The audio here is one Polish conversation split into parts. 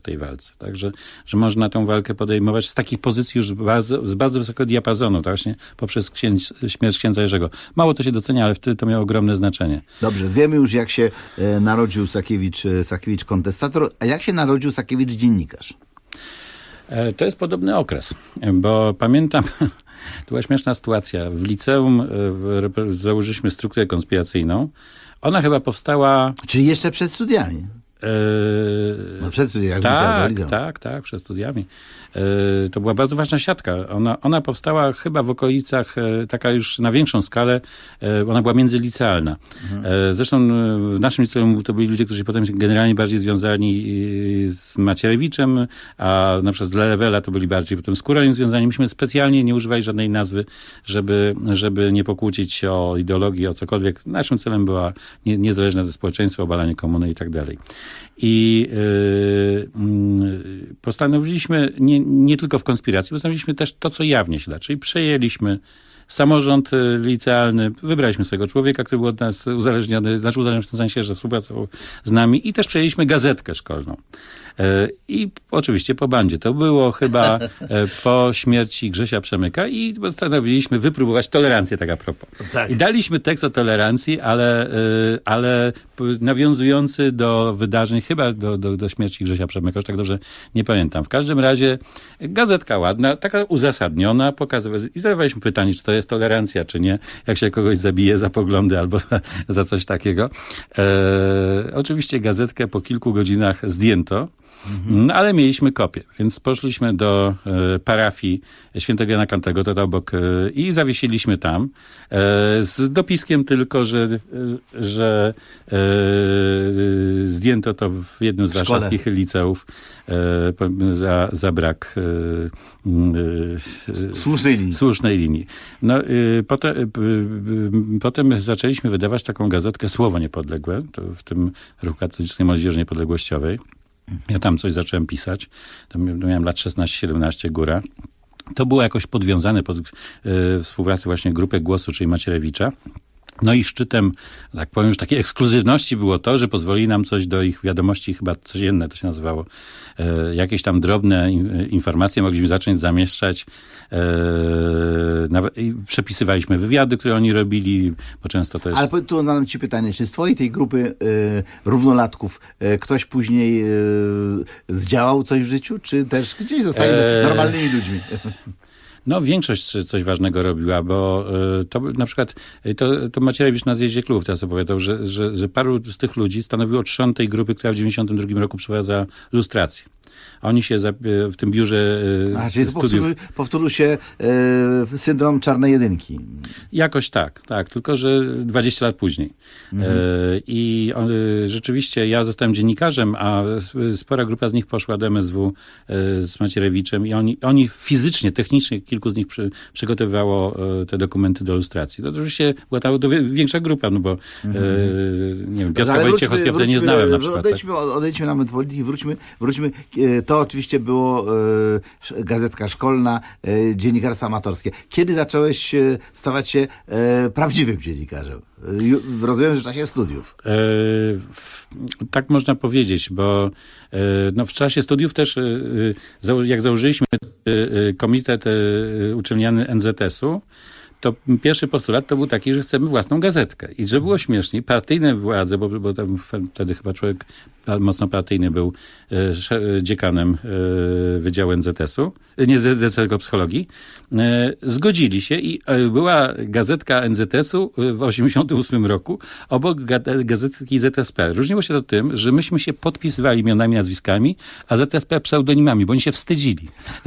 tej walce. Także, że można tę walkę podejmować z takich pozycji już z bardzo wysokiego diapazonu, tak właśnie poprzez śmierć księdza Jerzego. Mało to się docenia, ale wtedy to miało ogromne znaczenie. Dobrze, wiemy już, jak się narodził Sakiewicz kontestator, a jak się narodził Sakiewicz dziennikarz? To jest podobny okres, bo pamiętam, to była śmieszna sytuacja. W liceum założyliśmy strukturę konspiracyjną. Ona chyba powstała... Czyli jeszcze przed studiami? Przed studiami. Tak, przed studiami. To była bardzo ważna siatka. Ona powstała chyba w okolicach, taka już na większą skalę, ona była międzylicealna. Zresztą w naszym liceum to byli ludzie, którzy potem generalnie bardziej związani z Macierewiczem, a na przykład z Lelewela to byli bardziej potem z Kuronim związani. Myśmy specjalnie nie używali żadnej nazwy, żeby nie pokłócić się o ideologię, o cokolwiek. Naszym celem była niezależne społeczeństwo, obalanie komuny i tak dalej. I postanowiliśmy nie tylko w konspiracji, postanowiliśmy też to, co jawnie się da, czyli przejęliśmy samorząd licealny, wybraliśmy swojego człowieka, który był od nas uzależniony, w tym sensie, że współpracował z nami i też przejęliśmy gazetkę szkolną. I oczywiście po bandzie. To było chyba po śmierci Grzesia Przemyka i postanowiliśmy wypróbować tolerancję, tak a propos. Tak. I daliśmy tekst o tolerancji, ale nawiązujący do wydarzeń, chyba do śmierci Grzesia Przemyka, już tak dobrze nie pamiętam. W każdym razie gazetka ładna, taka uzasadniona, i zadawaliśmy pytanie, czy to jest tolerancja, czy nie, jak się kogoś zabije za poglądy albo za coś takiego. Oczywiście gazetkę po kilku godzinach zdjęto, ale mieliśmy kopię, więc poszliśmy do parafii Świętego Jana Kantego, to obok, i zawiesiliśmy tam z dopiskiem tylko, że zdjęto to w jednym z warszawskich liceów za brak słusznej linii. No, potem zaczęliśmy wydawać taką gazetkę Słowo Niepodległe, to w tym Ruchu Katolickiej Młodzieży Niepodległościowej. Ja tam coś zacząłem pisać. To miałem lat 16-17, góra. To było jakoś podwiązane pod współpracę właśnie Grupy Głosu, czyli Macierewicza. No i szczytem, tak powiem, już takiej ekskluzywności było to, że pozwolili nam coś do ich wiadomości, chyba codzienne to się nazywało, jakieś tam drobne informacje mogliśmy zacząć zamieszczać. I przepisywaliśmy wywiady, które oni robili, bo często to jest... Ale tu zadam ci pytanie, czy z twojej tej grupy równolatków ktoś później zdziałał coś w życiu, czy też gdzieś zostali normalnymi ludźmi? No, większość coś ważnego robiła, bo to na przykład, to Macierewicz na zjeździe klubów teraz opowiadał, że paru z tych ludzi stanowiło trzon tej grupy, która w 92 roku przeprowadza lustrację. A oni się w tym biurze czyli to powtórzył się syndrom czarnej jedynki. Jakoś tak, tylko że 20 lat później. I rzeczywiście ja zostałem dziennikarzem, a spora grupa z nich poszła do MSW z Macierewiczem i oni fizycznie, technicznie, kilku z nich przygotowywało te dokumenty do lustracji. To oczywiście była ta większa grupa, no bo nie wiem, Piotra Wojciechowskiego wtedy nie znałem na przykład. Odejdźmy na moment polityki, wróćmy. To oczywiście było gazetka szkolna, dziennikarstwo amatorskie. Kiedy zacząłeś stawać się prawdziwym dziennikarzem? Rozumiem, że w czasie studiów. Tak można powiedzieć, bo w czasie studiów też, jak założyliśmy komitet uczelniany NZS-u, to pierwszy postulat to był taki, że chcemy własną gazetkę. I że było śmieszniej, partyjne władze, bo tam wtedy chyba człowiek mocno partyjny był dziekanem Wydziału NZS-u, nie NZS, tylko psychologii, zgodzili się i była gazetka NZS-u w 88 roku obok gazetki ZSP. Różniło się to tym, że myśmy się podpisywali imionami, nazwiskami, a ZSP pseudonimami, bo oni się wstydzili.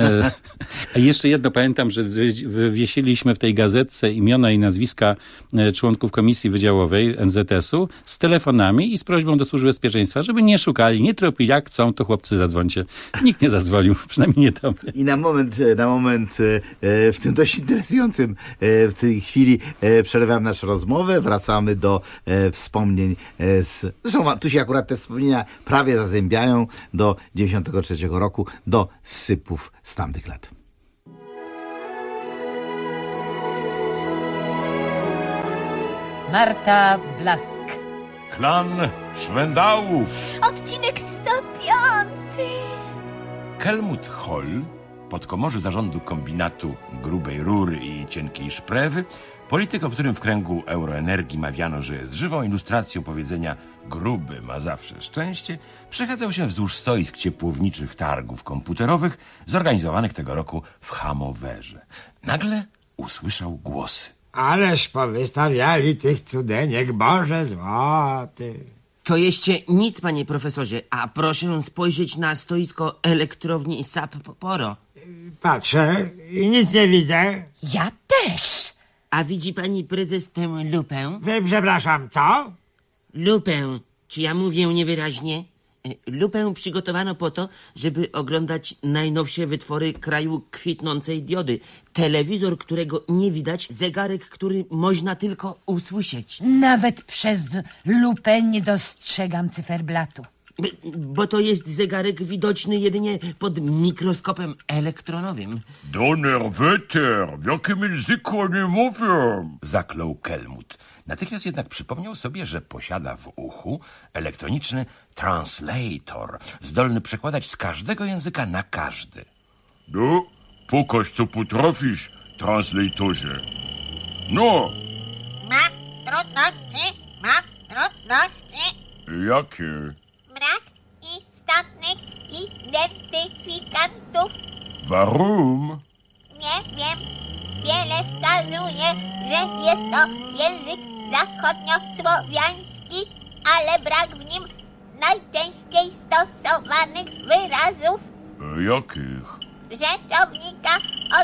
A jeszcze jedno pamiętam, że wywiesiliśmy w tej gazetce imiona i nazwiska członków Komisji Wydziałowej NZS-u z telefonami i z prośbą do Służby Bezpieczeństwa, żeby nie szukali, nie tropili, jak chcą, to chłopcy zadzwońcie. Nikt nie zadzwonił, przynajmniej nie do mnie. I na moment w tym dość interesującym w tej chwili przerywam naszą rozmowę, wracamy do wspomnień zresztą tu się akurat te wspomnienia prawie zazębiają do 93 roku, do sypów z tamtych lat. Marta Blask. Klan Szwendałów. Odcinek 105. Helmut Holl, podkomorzy zarządu kombinatu grubej rury i cienkiej szprewy, polityk, o którym w kręgu Euroenergii mawiano, że jest żywą ilustracją powiedzenia gruby ma zawsze szczęście, przechadzał się wzdłuż stoisk ciepłowniczych targów komputerowych zorganizowanych tego roku w Hanowerze. Nagle usłyszał głosy. Ależ powystawiali tych cudeniek, Boże złoty. To jeszcze nic, panie profesorze, a proszę spojrzeć na stoisko elektrowni Sapporo. Patrzę i nic nie widzę. Ja też. A widzi pani prezes tę lupę? Przepraszam, co? Lupę. Czy ja mówię niewyraźnie? Lupę przygotowano po to, żeby oglądać najnowsze wytwory kraju kwitnącej diody. Telewizor, którego nie widać, zegarek, który można tylko usłyszeć. Nawet przez lupę nie dostrzegam cyferblatu. Bo to jest zegarek widoczny jedynie pod mikroskopem elektronowym. Donnerwetter, w jakim języku oni mówią? Zaklął Helmut. Natychmiast jednak przypomniał sobie, że posiada w uchu elektroniczny translator, zdolny przekładać z każdego języka na każdy. No, pokaż co potrafisz, translatorze. No, Mam trudności. jakie? Brak istotnych identyfikantów. Warum? Nie wiem. Wiele wskazuje, że jest to język zachodniosłowiański, ale brak w nim najczęściej stosowanych wyrazów. Jakich? Rzeczownika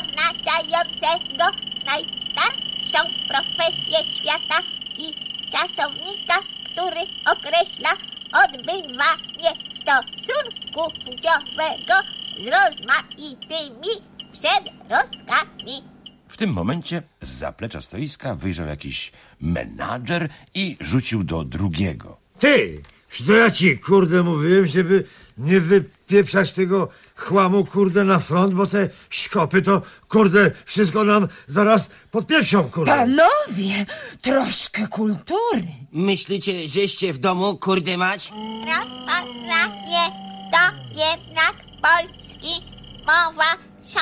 oznaczającego najstarszą profesję świata i czasownika, który określa odbywanie stosunku płciowego z rozmaitymi przedrostkami. W tym momencie z zaplecza stoiska wyjrzał jakiś menadżer i rzucił do drugiego. Ty, to ja ci, kurde, mówiłem, żeby nie wypieprzać tego chłamu, kurde, na front, bo te szkopy to, kurde, wszystko nam zaraz podpieprzą, kurde. Panowie, troszkę kultury. Myślicie, żeście w domu, kurde mać? Rozpoznaje to jednak polski, mowa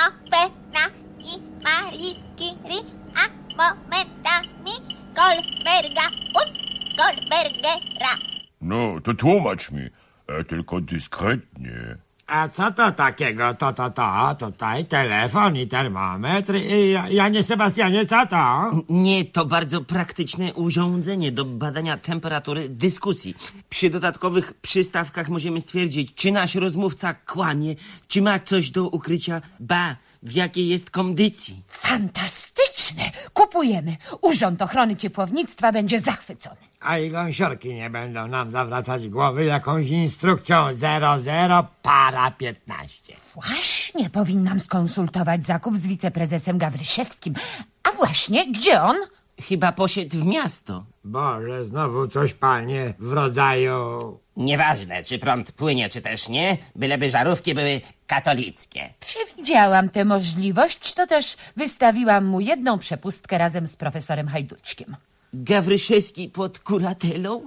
Chopina i Marii Curie, a momentami Goldberga und Goldbergera. No, to tłumacz mi, tylko dyskretnie. A co to takiego? Tutaj telefon i termometr. Janie Sebastianie, co to? Nie, to bardzo praktyczne urządzenie do badania temperatury dyskusji. Przy dodatkowych przystawkach możemy stwierdzić, czy nasz rozmówca kłamie, czy ma coś do ukrycia, w jakiej jest kondycji. Fantastyczne. Kupujemy. Urząd Ochrony Ciepłownictwa będzie zachwycony. A i gąsiorki nie będą nam zawracać głowy jakąś instrukcją 00 para 15. Właśnie powinnam skonsultować zakup z wiceprezesem Gawryszewskim. A właśnie, gdzie on? Chyba poszedł w miasto. Boże, znowu coś, panie, w rodzaju... Nieważne, czy prąd płynie, czy też nie, byleby żarówki były katolickie. Przewidziałam tę możliwość, to też wystawiłam mu jedną przepustkę razem z profesorem Hajduczkiem. Gawryszewski pod kuratelą?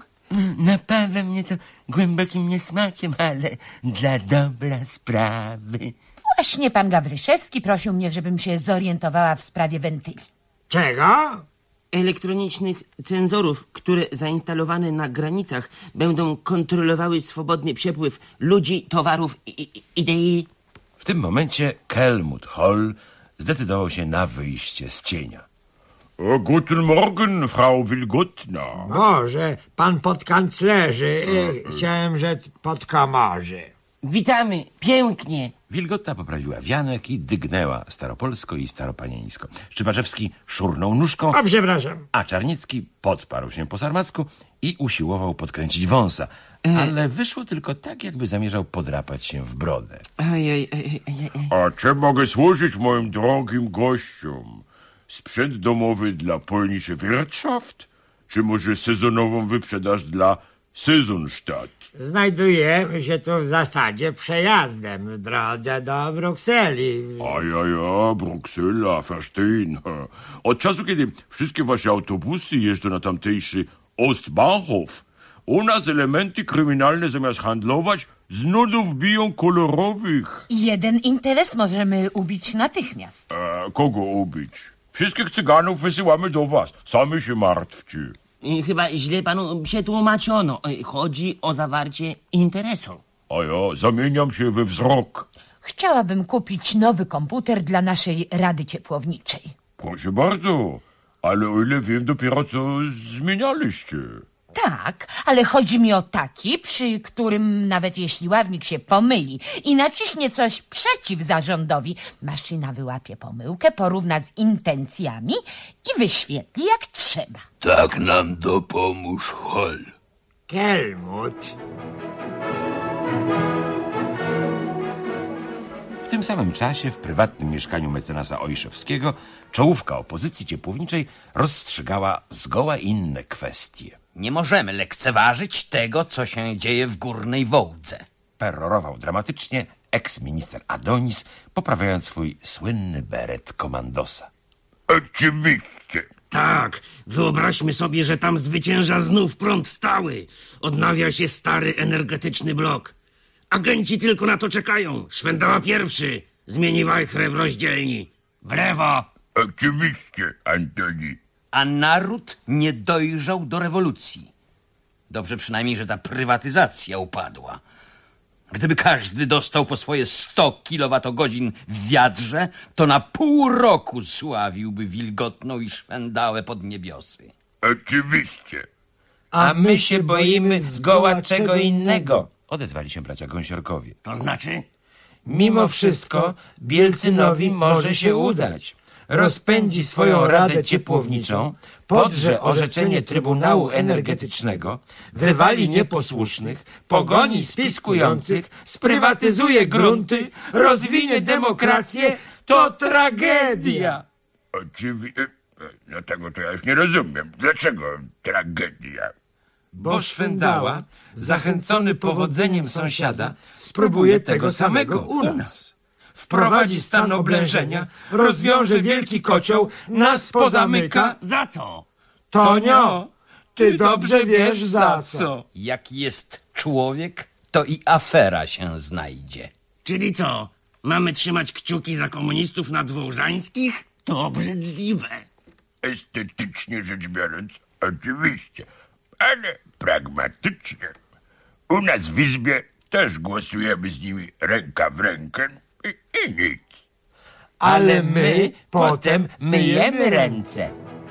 Napawa mnie to głębokim niesmakiem, ale dla dobra sprawy. Właśnie pan Gawryszewski prosił mnie, żebym się zorientowała w sprawie wentyli. Czego? Elektronicznych cenzorów, które zainstalowane na granicach będą kontrolowały swobodny przepływ ludzi, towarów i idei. W tym momencie Helmut Holl zdecydował się na wyjście z cienia. Guten Morgen, Frau Wilgotna. Boże, pan podkanclerzy, chciałem rzec podkomorzy. Witamy, pięknie. Wilgotna poprawiła wianek i dygnęła staropolsko i staropanieńsko. Szczypaczewski szurnął nóżką, O, przepraszam. a Czarniecki podparł się po sarmacku i usiłował podkręcić wąsa. Ale wyszło tylko tak, jakby zamierzał podrapać się w brodę. A czym mogę służyć moim drogim gościom? Sprzęt domowy dla polnische Wirtschaft? Czy może sezonową wyprzedaż dla Saisonstadt? Znajdujemy się tu w zasadzie przejazdem w drodze do Brukseli. Ja, Bruksela, verstehen. Od czasu, kiedy wszystkie wasze autobusy jeżdżą na tamtejszy Ostbahnhof, U nas elementy kryminalne zamiast handlować z nudów biją kolorowych. Jeden interes możemy ubić natychmiast. Kogo ubić? Wszystkich cyganów wysyłamy do was. Sami się martwcie. Chyba źle panu przetłumaczono. Chodzi o zawarcie interesu. A ja zamieniam się we wzrok. Chciałabym kupić nowy komputer dla naszej Rady Ciepłowniczej. Proszę bardzo, ale o ile wiem, dopiero co zmienialiście. Tak, ale chodzi mi o taki, przy którym nawet jeśli ławnik się pomyli i naciśnie coś przeciw zarządowi, maszyna wyłapie pomyłkę, porówna z intencjami i wyświetli jak trzeba. Tak nam dopomóż Hol. Kelmut. W tym samym czasie w prywatnym mieszkaniu mecenasa Ojszewskiego czołówka opozycji ciepłowniczej rozstrzygała zgoła inne kwestie. Nie możemy lekceważyć tego, co się dzieje w Górnej Wołdze. Perorował dramatycznie eks-minister Adonis, poprawiając swój słynny beret komandosa. Oczywiście. Tak, wyobraźmy sobie, że tam zwycięża znów prąd stały. Odnawia się stary energetyczny blok. Agenci tylko na to czekają. Szwendała pierwszy zmieni wajchrę w rozdzielni. W lewo. Oczywiście, Antoni. A naród nie dojrzał do rewolucji. Dobrze przynajmniej, że ta prywatyzacja upadła. Gdyby każdy dostał po swoje 100 kilowatogodzin w wiadrze, to na pół roku sławiłby wilgotną i szwendałę pod niebiosy. Oczywiście. A my się boimy zgoła czego innego. Odezwali się bracia Gąsiorkowie. To znaczy? Mimo wszystko Bielcynowi może się udać. Rozpędzi swoją Radę Ciepłowniczą, podrze orzeczenie Trybunału Energetycznego, wywali nieposłusznych, pogoni spiskujących, sprywatyzuje grunty, rozwinie demokrację. To tragedia! Oczywiście. No tego to ja już nie rozumiem. Dlaczego tragedia? Bo Szwendała, zachęcony powodzeniem sąsiada, spróbuje tego samego u nas. Wprowadzi stan oblężenia, rozwiąże wielki kocioł, nas pozamyka. Za co? Tonio, ty dobrze wiesz za co. Jak jest człowiek, to i afera się znajdzie. Czyli co? Mamy trzymać kciuki za komunistów nadwołżańskich? To obrzydliwe. Estetycznie rzecz biorąc, oczywiście, ale pragmatycznie. U nas w Izbie też głosujemy z nimi ręka w rękę i nic. Ale my potem myjemy ręce.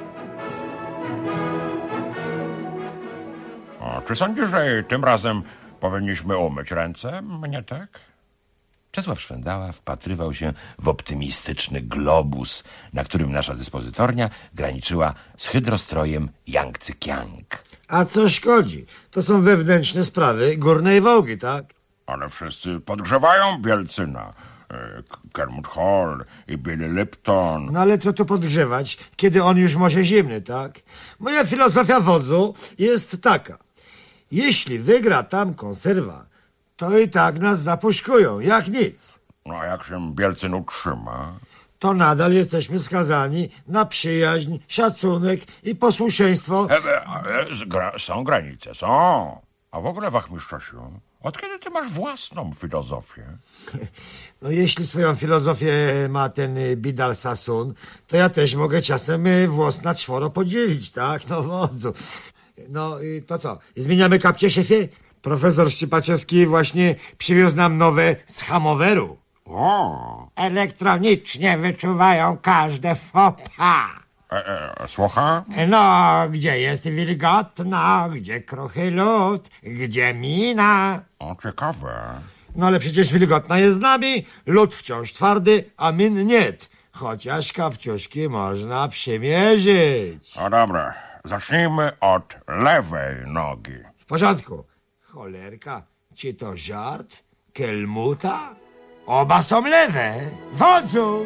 Czy sądzisz, że tym razem powinniśmy umyć ręce? Mnie tak? Czesław Szwendała wpatrywał się w optymistyczny globus, na którym nasza dyspozytornia graniczyła z hydrostrojem Yangtze-Kiang. A co szkodzi? To są wewnętrzne sprawy Górnej Wołgi, tak? Ale wszyscy podgrzewają Bielcyna. Kelmut Hall i Billy Lipton. No ale co tu podgrzewać, kiedy on już może zimny, tak? Moja filozofia wodzu jest taka. Jeśli wygra tam konserwa, to i tak nas zapuszkują, jak nic. No a jak się Bielcyn utrzyma? To nadal jesteśmy skazani na przyjaźń, szacunek i posłuszeństwo. Są granice, są. A w ogóle, wachmistrzosiu, od kiedy ty masz własną filozofię? No jeśli swoją filozofię ma ten Bidal Sassoon, to ja też mogę czasem włos na czworo podzielić, tak? No wodzu. No to co, zmieniamy kapcie, szefie? Profesor Szczypaczewski właśnie przywiózł nam nowe z Hamoweru. O! Elektronicznie wyczuwają każde faux pas. Słucham? No, gdzie jest wilgotno, gdzie kruchy lód, gdzie mina. O, ciekawe. No ale przecież wilgotna jest z nami, lód wciąż twardy, a min niet. Chociaż kapciuszki można przymierzyć. No dobra, zacznijmy od lewej nogi. W porządku. Cholerka, czy to żart? Kelmuta? Oba są lewe. Wodzu!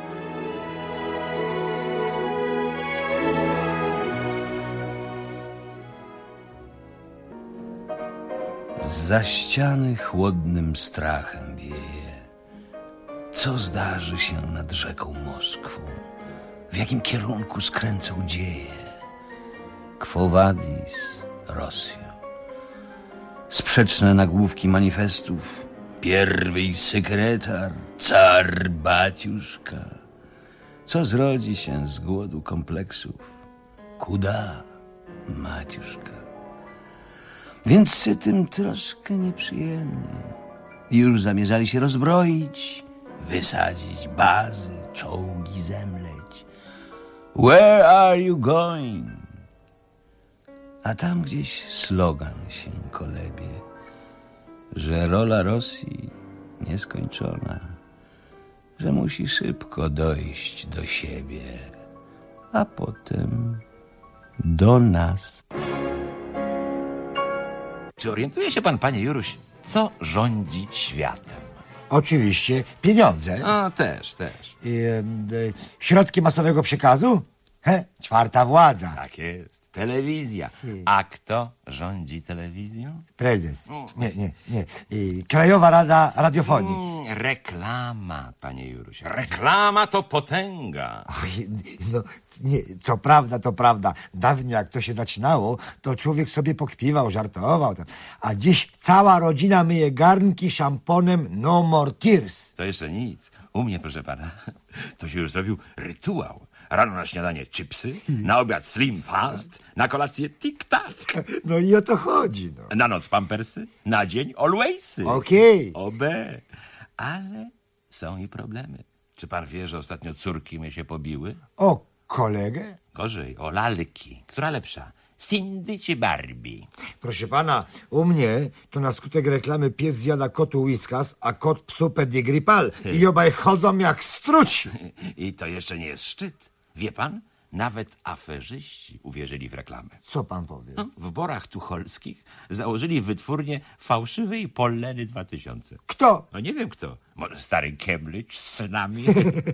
Zza ściany chłodnym strachem wieje. Co zdarzy się nad rzeką Moskwą? W jakim kierunku skręcą dzieje? Quo vadis, Rosjo? sprzeczne nagłówki manifestów. Pierwej sekretar, car baciuszka. Co zrodzi się z głodu kompleksów? Kuda, maciuszka. Więc sytym troszkę nieprzyjemnie. Już zamierzali się rozbroić, wysadzić bazy, czołgi zemleć. Where are you going? A tam gdzieś slogan się kolebie, że rola Rosji nieskończona, że musi szybko dojść do siebie, a potem do nas. Czy orientuje się pan, panie Juruś, co rządzi światem? Oczywiście pieniądze. A, też. Środki masowego przekazu? Czwarta władza. Tak jest. Telewizja. A kto rządzi telewizją? Prezes. Nie. Krajowa Rada Radiofonii. Reklama, panie Juruś. Reklama to potęga. Oj, no, nie, to prawda. Dawniej jak to się zaczynało, to człowiek sobie pokpiwał, żartował. A dziś cała rodzina myje garnki szamponem No More Tears. To jeszcze nic. U mnie, proszę pana, to się już zrobił rytuał. Rano na śniadanie chipsy, na obiad slim fast, na kolację tic-tac. No i o to chodzi. No. Na noc pampersy, na dzień alwaysy. Okej. Obe. Ale są i problemy. Czy pan wie, że ostatnio córki mnie się pobiły? O kolegę? Gorzej, o lalki. Która lepsza? Cindy czy Barbie? Proszę pana, u mnie to na skutek reklamy pies zjada kotu Whiskas, a kot psu Pedigree Pal. I obaj chodzą jak struci. I to jeszcze nie jest szczyt. Wie pan? Nawet aferzyści uwierzyli w reklamę. Co pan powie? W Borach Tucholskich założyli wytwórnię fałszywej Polleny 2000. Kto? No nie wiem kto. Może stary Cambridge z synami?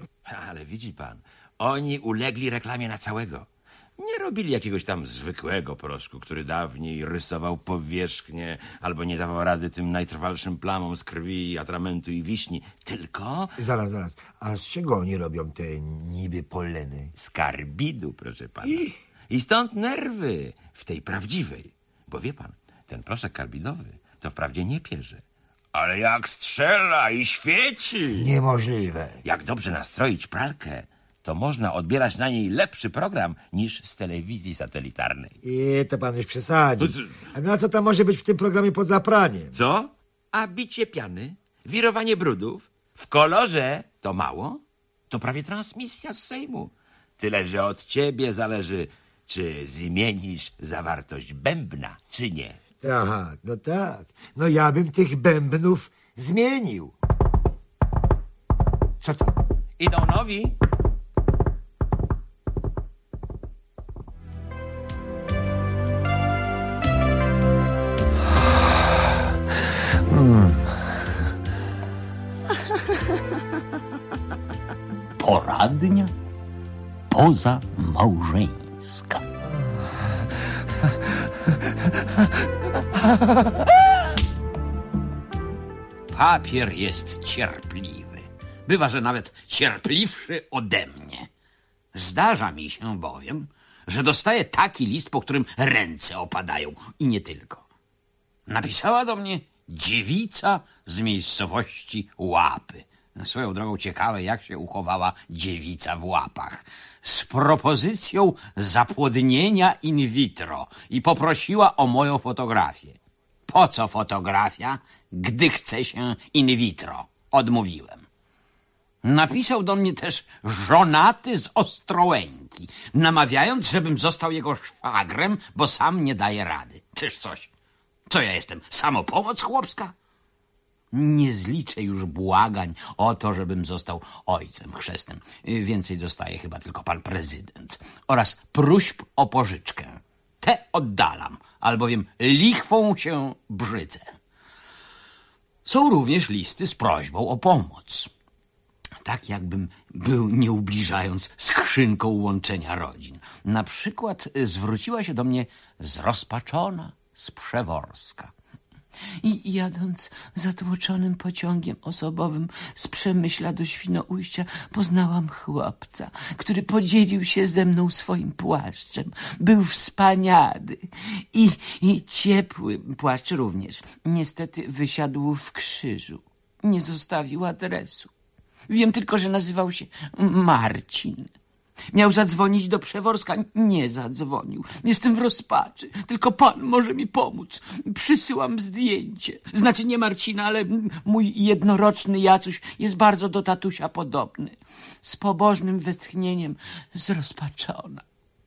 Ale widzi pan, oni ulegli reklamie na całego. Nie robili jakiegoś tam zwykłego proszku, który dawniej rysował powierzchnię albo nie dawał rady tym najtrwalszym plamom z krwi, atramentu i wiśni, tylko... Zaraz. A z czego oni robią te niby polleny? Z karbidu, proszę pana. I stąd nerwy w tej prawdziwej. Bo wie pan, ten proszek karbidowy to wprawdzie nie pierze, ale jak strzela i świeci. Niemożliwe. Jak dobrze nastroić pralkę, to można odbierać na niej lepszy program niż z telewizji satelitarnej. To pan już przesadził. A na co tam może być w tym programie pod zapraniem? Co? A bicie piany? Wirowanie brudów? W kolorze to mało? To prawie transmisja z Sejmu. Tyle, że od ciebie zależy, czy zmienisz zawartość bębna, czy nie. Aha, no tak. No ja bym tych bębnów zmienił. Co to? Idą nowi. Poradnia pozamałżeńska. Papier jest cierpliwy. Bywa, że nawet cierpliwszy ode mnie. Zdarza mi się bowiem, że dostaję taki list, po którym ręce opadają. I nie tylko. Napisała do mnie dziewica z miejscowości Łapy. Swoją drogą ciekawe, jak się uchowała dziewica w Łapach. Z propozycją zapłodnienia in vitro i poprosiła o moją fotografię. Po co fotografia, gdy chce się in vitro? Odmówiłem. Napisał do mnie też żonaty z Ostrołęki, namawiając, żebym został jego szwagrem, bo sam nie daje rady. Czyż coś? Co ja jestem? Samopomoc chłopska? Nie zliczę już błagań o to, żebym został ojcem chrzestnym. Więcej dostaje chyba tylko pan prezydent. Oraz próśb o pożyczkę. Te oddalam, albowiem lichwą się brzydzę. Są również listy z prośbą o pomoc. Tak jakbym był, nie ubliżając, skrzynką łączenia rodzin. Na przykład zwróciła się do mnie zrozpaczona z Przeworska. I jadąc zatłoczonym pociągiem osobowym z Przemyśla do Świnoujścia, poznałam chłopca, który podzielił się ze mną swoim płaszczem. Był wspaniały i ciepły płaszcz również. Niestety wysiadł w Krzyżu. Nie zostawił adresu. Wiem tylko, że nazywał się Marcin. Miał zadzwonić do Przeworska, nie zadzwonił. Jestem w rozpaczy, tylko pan może mi pomóc. Przysyłam zdjęcie. Znaczy nie Marcina, ale mój jednoroczny Jacuś jest bardzo do tatusia podobny. Z pobożnym westchnieniem zrozpaczona.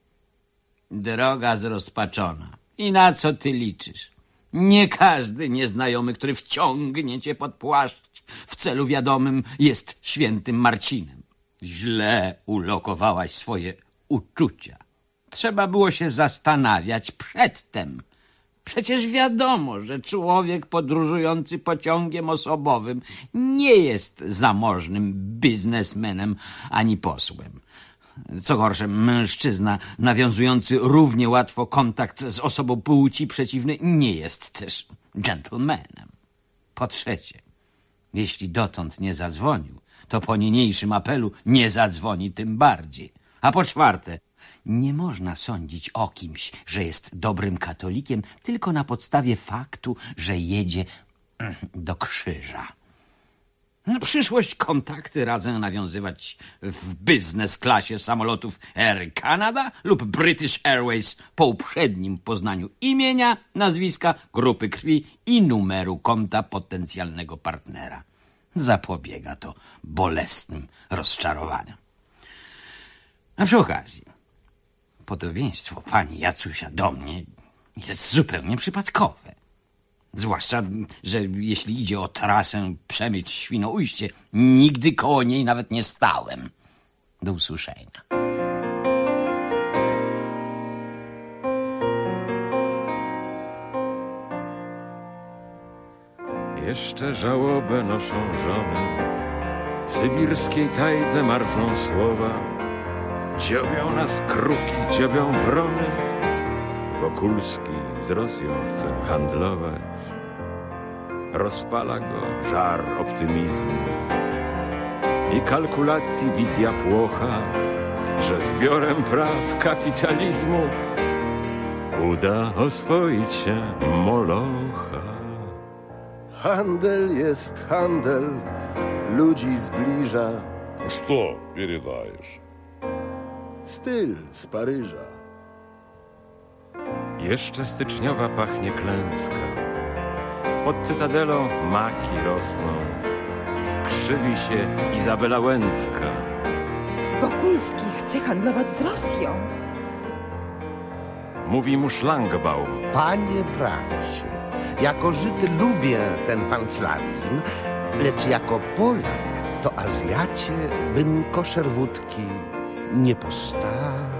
Droga zrozpaczona. I na co ty liczysz? Nie każdy nieznajomy, który wciągnie cię pod płaszcz w celu wiadomym, jest świętym Marcinem. Źle ulokowałaś swoje uczucia. Trzeba było się zastanawiać przedtem. Przecież wiadomo, że człowiek podróżujący pociągiem osobowym nie jest zamożnym biznesmenem ani posłem. Co gorsze, mężczyzna nawiązujący równie łatwo kontakt z osobą płci przeciwnej nie jest też dżentelmenem. Po trzecie, jeśli dotąd nie zadzwonił, to po niniejszym apelu nie zadzwoni tym bardziej. A po czwarte, nie można sądzić o kimś, że jest dobrym katolikiem tylko na podstawie faktu, że jedzie do Krzyża. Na przyszłość kontakty radzę nawiązywać w biznes klasie samolotów Air Canada lub British Airways po uprzednim poznaniu imienia, nazwiska, grupy krwi i numeru konta potencjalnego partnera. Zapobiega to bolesnym rozczarowaniom. A przy okazji, podobieństwo pani Jacusia do mnie jest zupełnie przypadkowe. Zwłaszcza, że jeśli idzie o trasę Przemyśl-Świnoujście, nigdy koło niej nawet nie stałem. Do usłyszenia. Jeszcze żałobę noszą żony, w sybirskiej tajdze marzną słowa. Dziobią nas kruki, dziobią wrony, Wokulski z Rosją chce handlować. Rozpala go żar optymizmu i kalkulacji wizja płocha, że zbiorem praw kapitalizmu uda oswoić się Molocha. Handel jest handel, ludzi zbliża. Что передаешь? Styl z Paryża. Jeszcze styczniowa pachnie klęska. Pod Cytadelą maki rosną. Krzywi się Izabela Łęcka. Wokulski chce handlować z Rosją. Mówi mu Szlangbaum. Panie bracie, jako Żyd lubię ten panslavizm, lecz jako Polak to Azjacie bym koszer wódki nie postawił.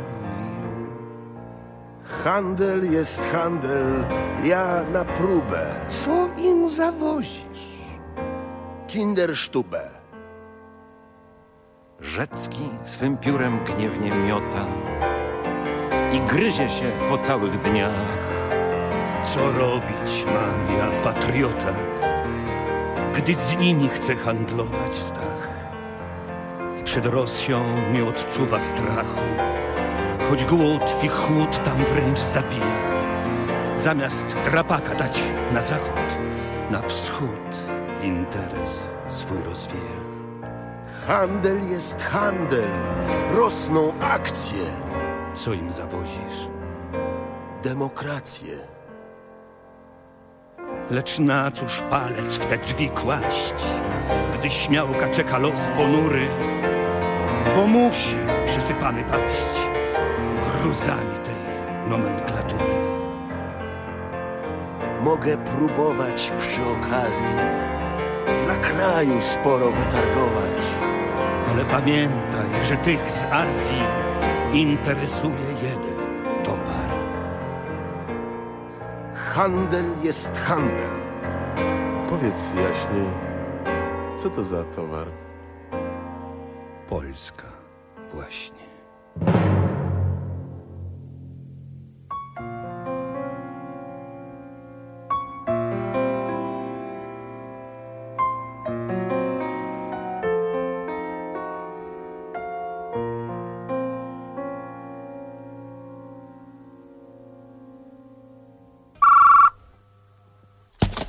Handel jest handel, ja na próbę. Co im zawozisz? Kinderstube. Rzecki swym piórem gniewnie miota i gryzie się po całych dniach. Co robić mam ja, patriota, gdy z nimi chcę handlować, Stach? Przed Rosją nie odczuwa strachu, choć głód i chłód tam wręcz zabija. Zamiast drapaka dać na zachód, na wschód interes swój rozwija. Handel jest handel, rosną akcje. Co im zawozisz? Demokrację. Lecz na cóż palec w te drzwi kłaść, gdy śmiałka czeka los ponury, bo musi przysypany paść gruzami tej nomenklatury. Mogę próbować przy okazji dla kraju sporo wytargować. Ale pamiętaj, że tych z Azji interesuje jeden towar. Handel jest handel. Powiedz jaśniej, co to za towar? Polska właśnie.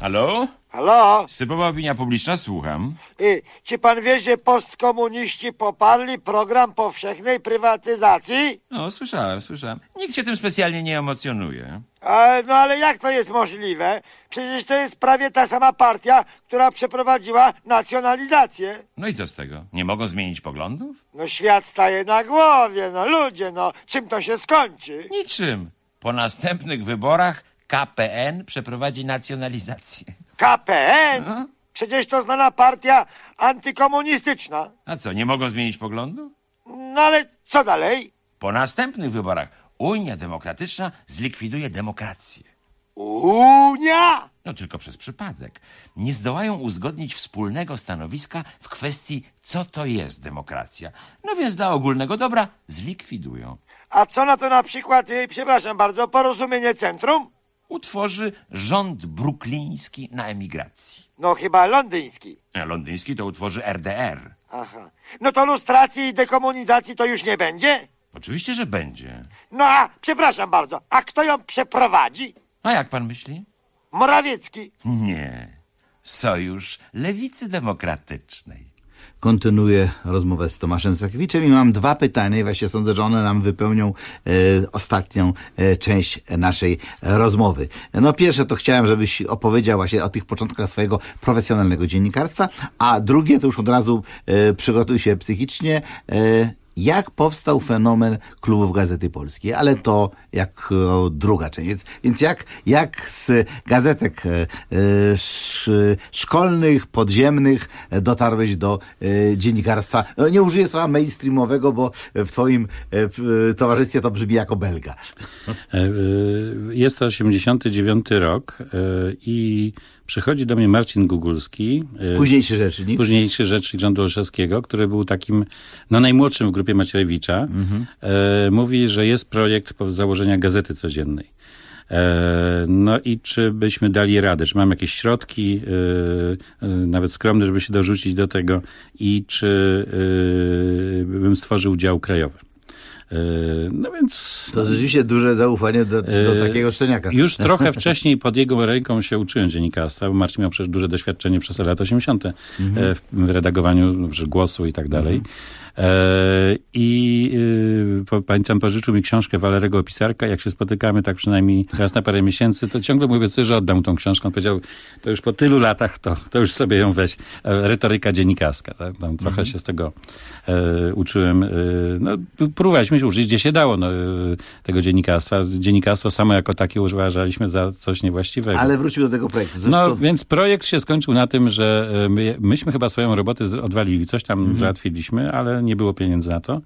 Halo? Halo? Sypowa opinia publiczna, słucham. Czy pan wie, że postkomuniści poparli program powszechnej prywatyzacji? No, słyszałem. Nikt się tym specjalnie nie emocjonuje. No ale jak to jest możliwe? Przecież to jest prawie ta sama partia, która przeprowadziła nacjonalizację. No i co z tego? Nie mogą zmienić poglądów? No świat staje na głowie, no ludzie, no czym to się skończy? Niczym. Po następnych wyborach KPN przeprowadzi nacjonalizację. KPN? No? Przecież to znana partia antykomunistyczna. A co, nie mogą zmienić poglądów? No ale co dalej? Po następnych wyborach Unia Demokratyczna zlikwiduje demokrację. Unia? No tylko przez przypadek. Nie zdołają uzgodnić wspólnego stanowiska w kwestii, co to jest demokracja. No więc dla ogólnego dobra zlikwidują. A co na to na przykład, przepraszam bardzo, Porozumienie Centrum? Utworzy rząd brukliński na emigracji. No chyba londyński. A londyński to utworzy RDR. Aha. No to lustracji i dekomunizacji to już nie będzie? Oczywiście, że będzie. No a, przepraszam bardzo, a kto ją przeprowadzi? A jak pan myśli? Morawiecki. Nie. Sojusz Lewicy Demokratycznej. Kontynuuję rozmowę z Tomaszem Sakiewiczem i mam 2 pytania i właśnie sądzę, że one nam wypełnią ostatnią część naszej rozmowy. No pierwsze to chciałem, żebyś opowiedział właśnie o tych początkach swojego profesjonalnego dziennikarstwa, a drugie to już od razu przygotuj się psychicznie. Jak powstał fenomen klubów Gazety Polskiej, ale to jako druga część. Więc jak z gazetek szkolnych, podziemnych dotarłeś do dziennikarstwa? Nie użyję słowa mainstreamowego, bo w twoim towarzystwie to brzmi jako belga. Jest to 89 rok i przychodzi do mnie Marcin Gugulski. Późniejszy rzecznik. Późniejszy rzecznik rządu Olszewskiego, który był takim najmłodszym w grupie Macierewicza. Mówi, że jest projekt założenia Gazety Codziennej. No i czy byśmy dali radę, czy mam jakieś środki, nawet skromne, żeby się dorzucić do tego i czy bym stworzył dział krajowy. No więc... To rzeczywiście duże zaufanie do takiego szczeniaka. Już trochę wcześniej pod jego ręką się uczyłem dziennikarstwa, bo Marcin miał przecież duże doświadczenie przez lata 80. W redagowaniu Głosu i tak dalej. Pamiętam, pożyczył mi książkę Walerego Pisarka. Jak się spotykamy tak przynajmniej raz na parę miesięcy, to ciągle mówię sobie, że oddam tą książkę. On powiedział, to już po tylu latach, to już sobie ją weź. Retoryka dziennikarska. Tak? Tam trochę się z tego uczyłem. No, próbowaliśmy się uczyć, gdzie się dało tego dziennikarstwa. Dziennikarstwo samo jako takie uważaliśmy za coś niewłaściwego. Ale wróćmy do tego projektu. No, więc projekt się skończył na tym, że myśmy chyba swoją robotę odwalili. Coś tam załatwiliśmy, ale nie było pieniędzy na to.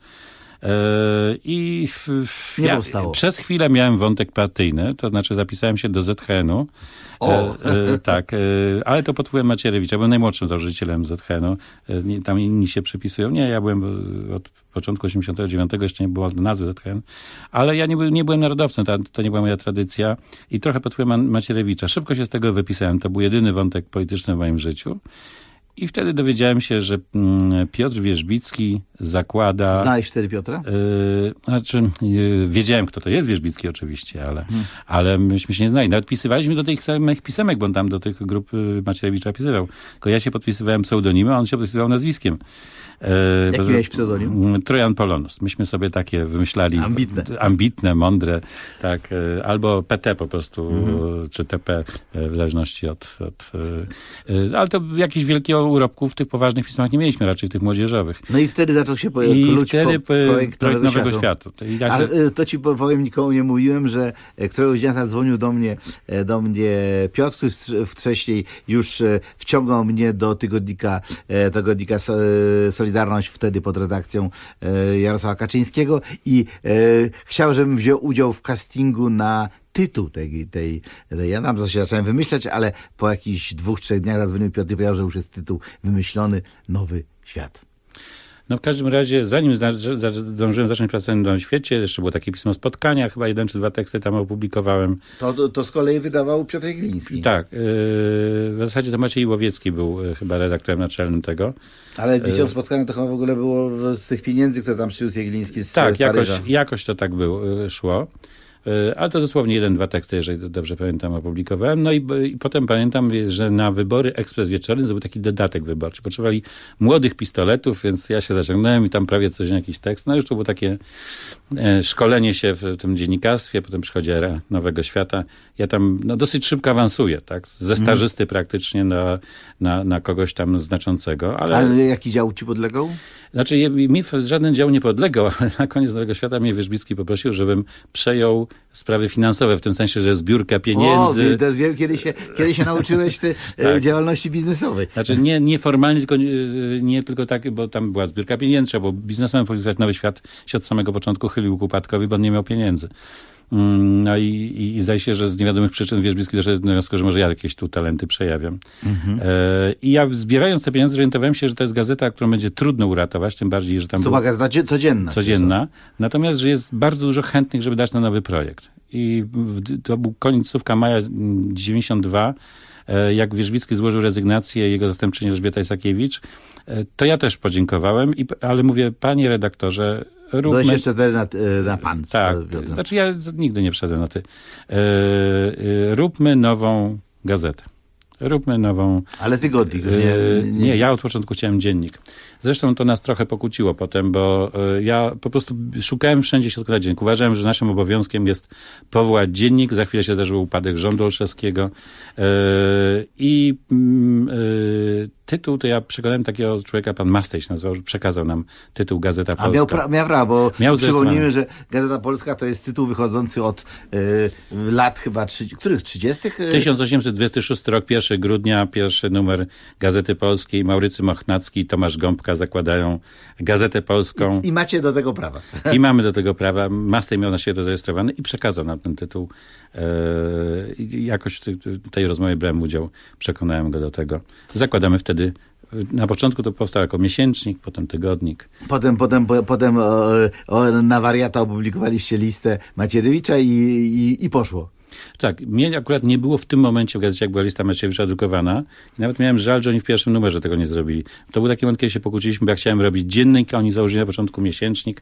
I przez chwilę miałem wątek partyjny, to znaczy zapisałem się do ZHN-u. Tak, ale to pod wpływem Macierewicza. Byłem najmłodszym założycielem ZHN-u. Tam inni się przypisują. Nie, ja byłem od początku 89, jeszcze nie było nazwy ZHN, ale ja nie byłem narodowcem, to nie była moja tradycja i trochę pod wpływem Macierewicza. Szybko się z tego wypisałem. To był jedyny wątek polityczny w moim życiu. I wtedy dowiedziałem się, że Piotr Wierzbicki zakłada... Znałeś wtedy Piotra? Wiedziałem, kto to jest Wierzbicki oczywiście, ale myśmy się nie znali. Nawet pisywaliśmy do tych samych pisemek, bo on tam do tych grup Macierewicza pisywał. Tylko ja się podpisywałem pseudonimem, a on się podpisywał nazwiskiem. Jaki miałeś pseudonim? Trojan Polonus. Myśmy sobie takie wymyślali. Ambitne, mądre. Tak. Albo PT po prostu, czy TP, w zależności od ale to jakichś wielkiego urobków w tych poważnych pismach nie mieliśmy, raczej tych młodzieżowych. No i wtedy zaczął się projekt Nowego Światu. Ale to ci powiem, nikomu nie mówiłem, że któregoś dnia zadzwonił do mnie Piotr, który wcześniej już wciągał mnie do tygodnika Solidarność, wtedy pod redakcją Jarosława Kaczyńskiego i chciał, żebym wziął udział w castingu na tytuł tej. Ja tam coś zacząłem wymyślać, ale po jakichś 2-3 dniach zadzwonił Piotr i powiedział, że już jest tytuł wymyślony, Nowy Świat. No w każdym razie, zanim zdążyłem zacząć pracować w Nowym Świecie, jeszcze było takie pismo spotkania, chyba 1 czy 2 teksty tam opublikowałem. To z kolei wydawał Piotr Jegliński. Tak. W zasadzie to Maciej Łowiecki był chyba redaktorem naczelnym tego. Ale edition spotkania to chyba w ogóle było z tych pieniędzy, które tam przyniósł Jegliński z tak, Paryża. jakoś to tak szło. Ale to dosłownie 1-2 teksty, jeżeli dobrze pamiętam, opublikowałem. No i potem pamiętam, że na wybory Ekspres Wieczorny to był taki dodatek wyborczy. Potrzebowali młodych pistoletów, więc ja się zaciągnąłem i tam prawie coś, jakiś tekst. No już to było takie szkolenie się w tym dziennikarstwie, potem przychodzi era Nowego Świata. Ja tam dosyć szybko awansuję, tak? Ze stażysty praktycznie na kogoś tam znaczącego. Ale jaki dział ci podlegał? Znaczy, mi żaden dział nie podlegał, ale na koniec Nowego Świata mnie Wierzbicki poprosił, żebym przejął sprawy finansowe, w tym sensie, że zbiórka pieniędzy... O, też wiem, kiedy się nauczyłeś tej działalności biznesowej. Znaczy, nieformalnie, nie tylko tak, bo tam była zbiórka pieniędzy, bo biznesmen powiedział, Nowy Świat się od samego początku chylił ku upadkowi, bo on nie miał pieniędzy. No i zdaje się, że z niewiadomych przyczyn Wierzbicki doszedł do wniosku, że może ja jakieś tu talenty przejawiam. I ja zbierając te pieniądze zorientowałem się, że to jest gazeta, którą będzie trudno uratować, tym bardziej, że tam... To była gazeta codzienna. Natomiast, że jest bardzo dużo chętnych, żeby dać na nowy projekt. I to był końcówka maja 92, jak Wierzbicki złożył rezygnację, jego zastępczyni Elżbieta Isakiewicz, to ja też podziękowałem, ale mówię, panie redaktorze, byłeś jeszcze wtedy na pan. Tak, znaczy ja nigdy nie wszedłem na ty. Róbmy nową gazetę. Róbmy nową... Ale tygodnik już nie, ja od początku chciałem dziennik. Zresztą to nas trochę pokłóciło potem, bo ja po prostu szukałem wszędzie środka na dziennik. Uważałem, że naszym obowiązkiem jest powołać dziennik. Za chwilę się zdarzył upadek rządu olszewskiego. Tytuł to ja przekonałem takiego człowieka, pan Mastejś nazywał, że przekazał nam tytuł Gazeta Polska. A miał prawo, bo przypomnijmy, że Gazeta Polska to jest tytuł wychodzący od lat chyba, których 30? 1826 rok, 1 grudnia, pierwszy numer Gazety Polskiej. Maurycy Mochnacki i Tomasz Gąbka zakładają Gazetę Polską. I macie do tego prawa. I mamy do tego prawa. Mastej miał na siebie to zarejestrowany i przekazał nam ten tytuł. Jakoś w tej rozmowie brałem udział, przekonałem go do tego. Zakładamy wtedy, na początku to powstał jako miesięcznik, potem tygodnik. Potem na wariata opublikowaliście listę Macierewicza i poszło. Tak, mnie akurat nie było w tym momencie w gazecie, jak była lista Macierewicza drukowana. I nawet miałem żal, że oni w pierwszym numerze tego nie zrobili. To był taki moment, kiedy się pokłóciliśmy, bo ja chciałem robić dziennik, a oni założyli na początku miesięcznik.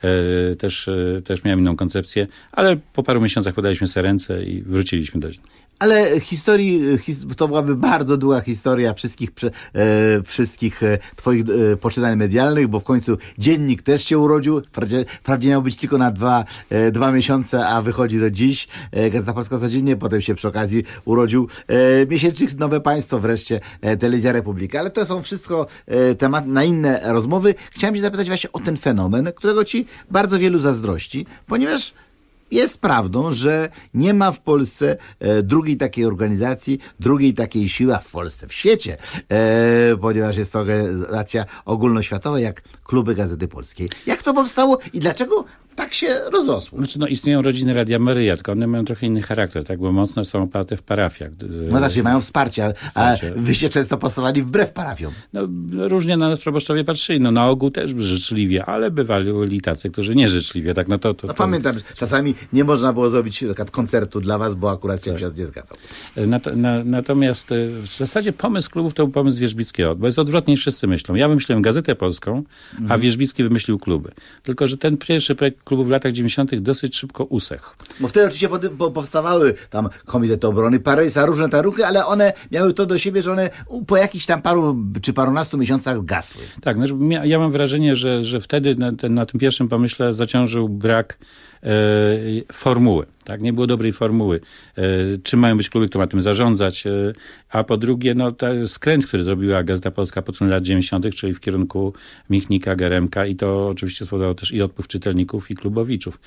Też miałem inną koncepcję, ale po paru miesiącach podaliśmy sobie ręce i wróciliśmy do... Ale to byłaby bardzo długa historia wszystkich twoich poczynań medialnych, bo w końcu dziennik też się urodził. Wprawdzie miał być tylko na dwa miesiące, a wychodzi do dziś. Gazeta Polska codziennie, potem się przy okazji urodził miesięcznik Nowe Państwo, wreszcie Telewizja Republika. Ale to są wszystko tematy na inne rozmowy. Chciałem cię zapytać właśnie o ten fenomen, którego ci bardzo wielu zazdrości, ponieważ jest prawdą, że nie ma w Polsce drugiej takiej organizacji, drugiej takiej siły, a w Polsce, w świecie, ponieważ jest to organizacja ogólnoświatowa, jak Kluby Gazety Polskiej. Jak to powstało i dlaczego tak się rozrosło? Znaczy, istnieją rodziny Radia Maryja, tylko one mają trochę inny charakter, tak, bo mocno są oparte w parafiach. No znaczy, mają wsparcie, a wyście często postawali wbrew parafiom. No, różnie na nas proboszczowie patrzyli, na ogół też życzliwie, ale bywali tacy, którzy nieżyczliwie, tak, pamiętam, czasami nie można było zrobić na przykład koncertu dla was, bo akurat się ksiądz nie zgadzał. Natomiast w zasadzie pomysł klubów to był pomysł Wierzbickiego, bo jest odwrotnie niż wszyscy myślą. Ja wymyśliłem Gazetę Polską, a Wierzbicki wymyślił kluby. Tylko że ten pierwszy projekt klubów w latach 90. dosyć szybko usechł. Bo wtedy oczywiście powstawały tam Komitet Obrony Parysa, różne te ruchy, ale one miały to do siebie, że one po jakichś tam paru czy parunastu miesiącach gasły. Tak, ja mam wrażenie, że wtedy na tym pierwszym pomyśle zaciążył brak formuły. Tak? Nie było dobrej formuły. Czym mają być kluby, kto ma tym zarządzać, a po drugie, ten skręt, który zrobiła Gazeta Polska pod koniec lat 90., czyli w kierunku Michnika, Geremka i to oczywiście spowodowało też i odpływ czytelników, i klubowiczów.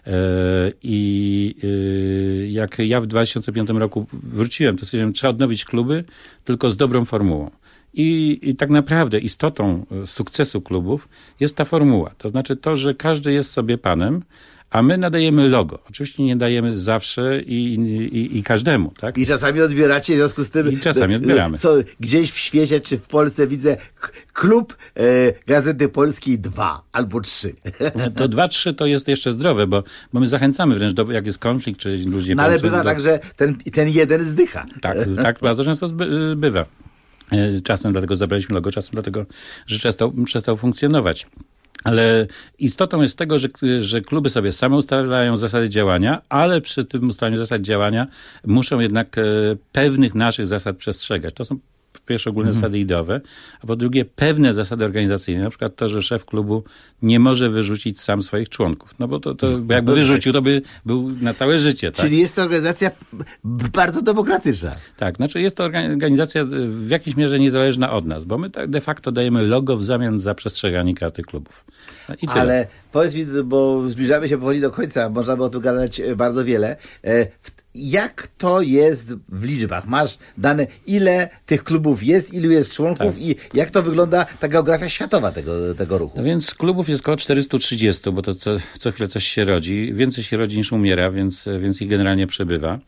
Jak ja w 2005 roku wróciłem, to stwierdziłem, trzeba odnowić kluby, tylko z dobrą formułą. I tak naprawdę istotą sukcesu klubów jest ta formuła. To znaczy to, że każdy jest sobie panem, a my nadajemy logo. Oczywiście nie dajemy zawsze i każdemu, tak? I czasami odbieracie w związku z tym... I czasami odbieramy. Gdzieś w świecie czy w Polsce widzę klub Gazety Polskiej 2 albo 3. To 2-3 to jest jeszcze zdrowe, bo my zachęcamy wręcz jak jest konflikt, czy ludzie... No ale bywa tak, że ten jeden zdycha. Tak, bardzo często bywa. Czasem dlatego zabraliśmy logo, czasem dlatego, że przestał funkcjonować. Ale istotą jest tego, że kluby sobie same ustalają zasady działania, ale przy tym ustalaniu zasad działania muszą jednak pewnych naszych zasad przestrzegać. To są po pierwsze ogólne zasady ideowe, a po drugie pewne zasady organizacyjne. Na przykład to, że szef klubu nie może wyrzucić sam swoich członków. No bo to jakby wyrzucił, to by był na całe życie. Tak? Czyli jest to organizacja bardzo demokratyczna. Tak, znaczy jest to organizacja w jakiejś mierze niezależna od nas, bo my tak de facto dajemy logo w zamian za przestrzeganie karty klubów. No i tyle. Ale powiedz mi, bo zbliżamy się powoli do końca, można by o tym gadać bardzo wiele. Jak to jest w liczbach? Masz dane, ile tych klubów jest, ilu jest członków i jak to wygląda ta geografia światowa tego ruchu? No więc klubów jest około 430, bo to co chwilę coś się rodzi. Więcej się rodzi niż umiera, więc ich generalnie przebywa.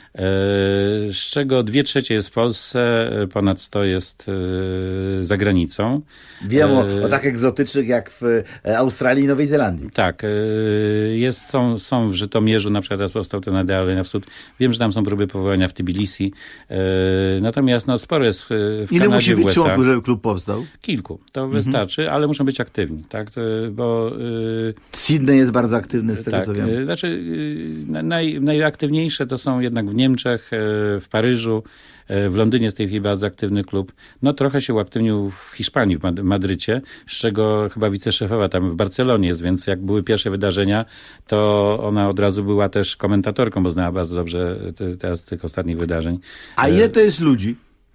Z czego 2/3 jest w Polsce, ponad 100 jest za granicą. Wiem o tak egzotycznych jak w Australii i Nowej Zelandii. Tak. Są w Żytomierzu, na przykład powstał ten Idealny na wschód. Wiem, że tam są próby powołania w Tbilisi. Natomiast sporo jest w Ile Kanadzie, musi być USA. członków, żeby klub powstał? Kilku. To wystarczy, ale muszą być aktywni. Tak? Bo Sydney jest bardzo aktywny z tego, tak, co wiem. Znaczy najaktywniejsze to są jednak w Niemczech, w Paryżu, w Londynie jest w tej chwili bardzo aktywny klub. No trochę się uaktywnił w Hiszpanii, w Madrycie, z czego chyba wiceszefowa tam w Barcelonie jest, więc jak były pierwsze wydarzenia, to ona od razu była też komentatorką, bo znała bardzo dobrze tych ostatnich wydarzeń. A ile to jest ludzi?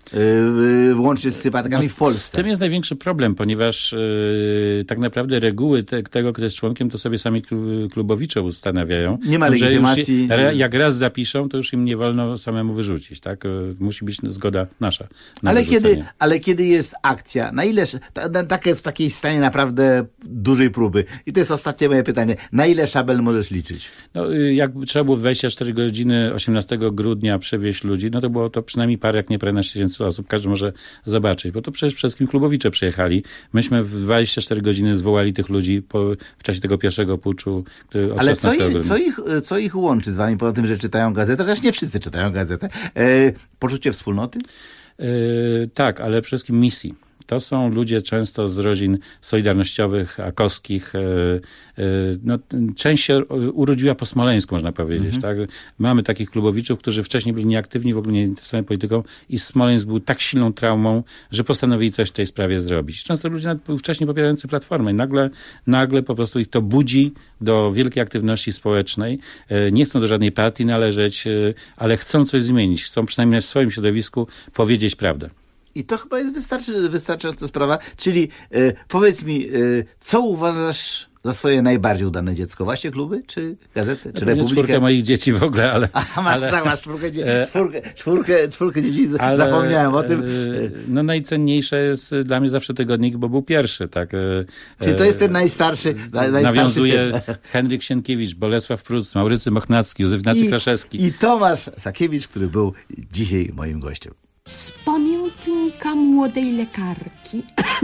Włącznie z sympatyami w Polsce. Z tym jest największy problem, ponieważ tak naprawdę reguły tego, kto jest członkiem, to sobie sami klubowicze ustanawiają. Nie ma legitymacji. Jak raz zapiszą, to już im nie wolno samemu wyrzucić. Tak? Musi być zgoda nasza. Ale kiedy jest akcja, na ile, w takiej stanie naprawdę dużej próby, i to jest ostatnie moje pytanie, na ile szabel możesz liczyć? No, jak trzeba było w 24 godziny 18 grudnia przewieźć ludzi, no to było to przynajmniej parę, jak nie prawie 10 osób, każdy może zobaczyć, bo to przecież przez kim klubowicze przyjechali. Myśmy w 24 godziny zwołali tych ludzi w czasie tego pierwszego puczu od 16 grudnia. Co ich łączy z wami, poza tym, że czytają gazetę? Chociaż nie wszyscy czytają gazetę. Poczucie wspólnoty? Tak, ale przede wszystkim misji. To są ludzie często z rodzin solidarnościowych, akowskich. No, część się urodziła po Smoleńsku, można powiedzieć. Tak? Mamy takich klubowiczów, którzy wcześniej byli nieaktywni, w ogóle nie interesowani polityką i Smoleńsk był tak silną traumą, że postanowili coś w tej sprawie zrobić. Często ludzie nawet wcześniej popierający Platformę i nagle po prostu ich to budzi do wielkiej aktywności społecznej. Nie chcą do żadnej partii należeć, ale chcą coś zmienić. Chcą przynajmniej w swoim środowisku powiedzieć prawdę. I to chyba jest wystarczająca sprawa. Czyli powiedz mi, co uważasz za swoje najbardziej udane dziecko? Właśnie kluby, czy gazetę, czy Republikę? 4 moich dzieci w ogóle, ale... Masz czwórkę dzieci, zapomniałem o tym. No najcenniejsze jest dla mnie zawsze tygodnik, bo był pierwszy, tak? Czyli to jest ten najstarszy nawiązuje Henryk Sienkiewicz, Bolesław Prus, Maurycy Mochnacki, Józef Ignacy Kraszewski. I Tomasz Sakiewicz, który był dzisiaj moim gościem. Z pamiętnika młodej lekarki.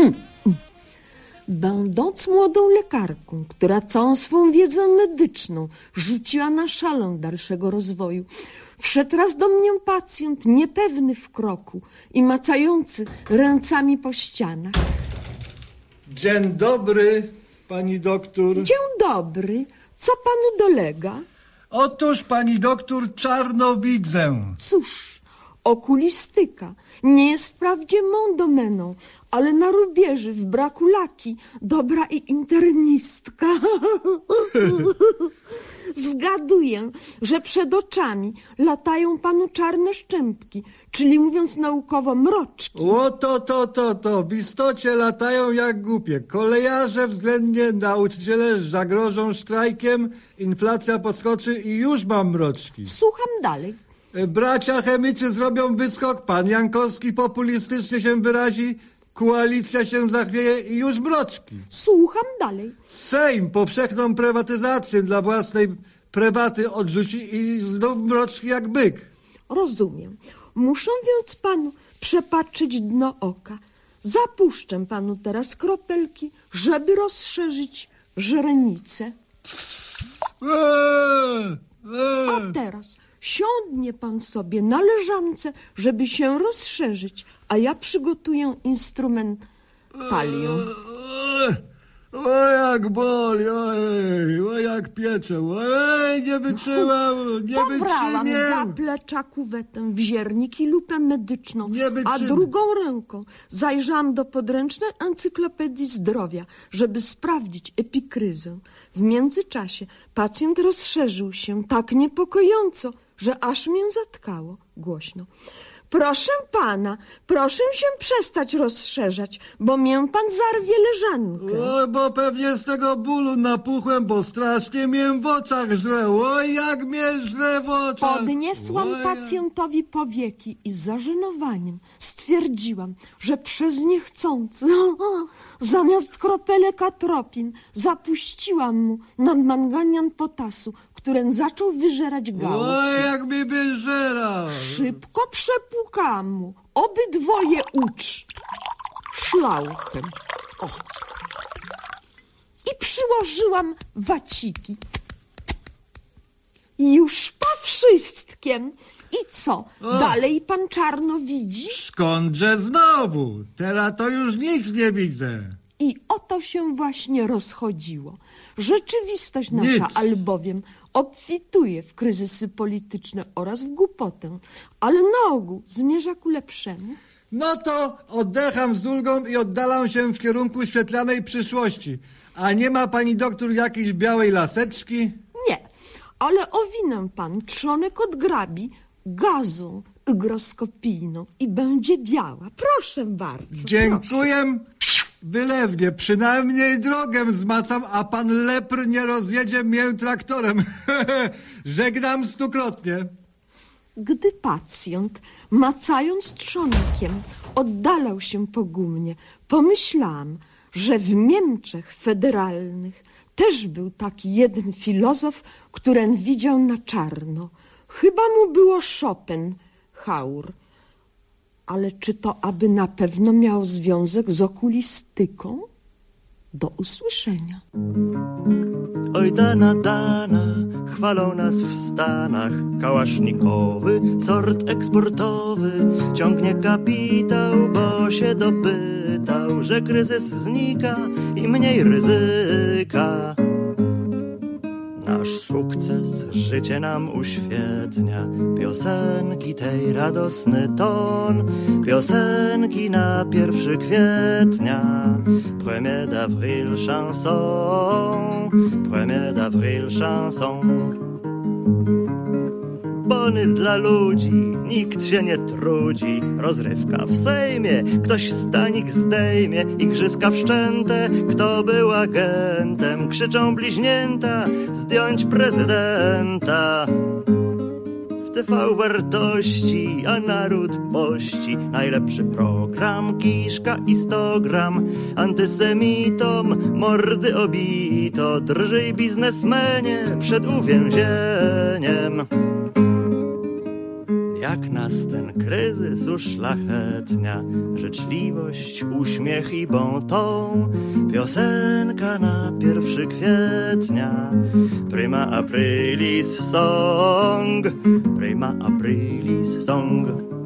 Będąc młodą lekarką, która całą swą wiedzę medyczną rzuciła na szalę dalszego rozwoju, wszedł raz do mnie pacjent niepewny w kroku i macający ręcami po ścianach. Dzień dobry, pani doktor. Dzień dobry. Co panu dolega? Otóż, pani doktor, czarno widzę. Cóż, okulistyka nie jest wprawdzie mą domeną, ale na rubieży w braku laki dobra i internistka. Zgaduję, że przed oczami latają panu czarne szczępki, czyli mówiąc naukowo mroczki. O to, w istocie latają jak głupie. Kolejarze względnie nauczyciele zagrożą strajkiem, inflacja podskoczy i już mam mroczki. Słucham dalej. Bracia chemicy zrobią wyskok, pan Jankowski populistycznie się wyrazi, koalicja się zachwieje i już mroczki. Słucham dalej. Sejm powszechną prywatyzację dla własnej prywaty odrzuci i znów mroczki jak byk. Rozumiem. Muszę więc panu przepatrzyć dno oka. Zapuszczę panu teraz kropelki, żeby rozszerzyć źrenicę. A teraz siądnie pan sobie na leżance, żeby się rozszerzyć, a ja przygotuję instrument palią. O ja jak boli, oj, jak piecze, oj, nie wytrzymam, nie Pobrałam wytrzymiem. za plecza kuwetę, wziernik i lupę medyczną, a drugą ręką zajrzałam do podręcznej encyklopedii zdrowia, żeby sprawdzić epikryzę. W międzyczasie pacjent rozszerzył się tak niepokojąco, że aż mnie zatkało głośno. Proszę pana, proszę się przestać rozszerzać, bo mię pan zarwie leżankę. Oj, bo pewnie z tego bólu napuchłem, bo strasznie mię w oczach żre. Oj, jak mnie żre w oczach. Podniesłam pacjentowi powieki i z zażenowaniem stwierdziłam, że przez niechcący zamiast kropelek atropin zapuściłam mu nadmanganian potasu, którym zaczął wyżerać gałę. Oj, jak mi wyżera. Szybko przepłukałam mu obydwoje ucz szlauchem. O. I przyłożyłam waciki. Już po wszystkim. I co? Dalej pan czarno widzi? Skądże znowu? Teraz to już nic nie widzę. I o to się właśnie rozchodziło. Rzeczywistość nasza albowiem obfituje w kryzysy polityczne oraz w głupotę, ale na ogół zmierza ku lepszemu. No to oddecham z ulgą i oddalam się w kierunku świetlanej przyszłości. A nie ma pani doktor jakiejś białej laseczki? Nie, ale owinę pan trzonek od grabi gazą hygroskopijną i będzie biała. Proszę bardzo. Dziękuję. Wylewnie, przynajmniej drogę zmacam, a pan lepr nie rozjedzie mię traktorem. Żegnam stukrotnie. Gdy pacjent, macając trzonkiem, oddalał się pogumnie, pomyślałam, że w Niemczech federalnych też był taki jeden filozof, któren widział na czarno. Chyba mu było Schopenhauer. Ale czy to aby na pewno miało związek z okulistyką? Do usłyszenia. Oj dana, chwalą nas w Stanach. Kałasznikowy, sort eksportowy. Ciągnie kapitał, bo się dopytał, że kryzys znika i mniej ryzyka. Nasz sukces życie nam uświetnia, piosenki tej radosny ton, piosenki na 1 kwietnia. Premier d'avril chanson, premier d'avril chanson. Bony dla ludzi, nikt się nie trudzi. Rozrywka w Sejmie, ktoś stanik zdejmie. Igrzyska wszczęte, kto był agentem. Krzyczą bliźnięta, zdjąć prezydenta. W TV wartości, a naród pości. Najlepszy program, kiszka i 100 gram. Antysemitom mordy obito. Drżyj biznesmenie przed uwięzieniem. Jak nas ten kryzys uszlachetnia, życzliwość, uśmiech i bon ton. Piosenka na 1 kwietnia, prima aprilis song, prima aprilis song.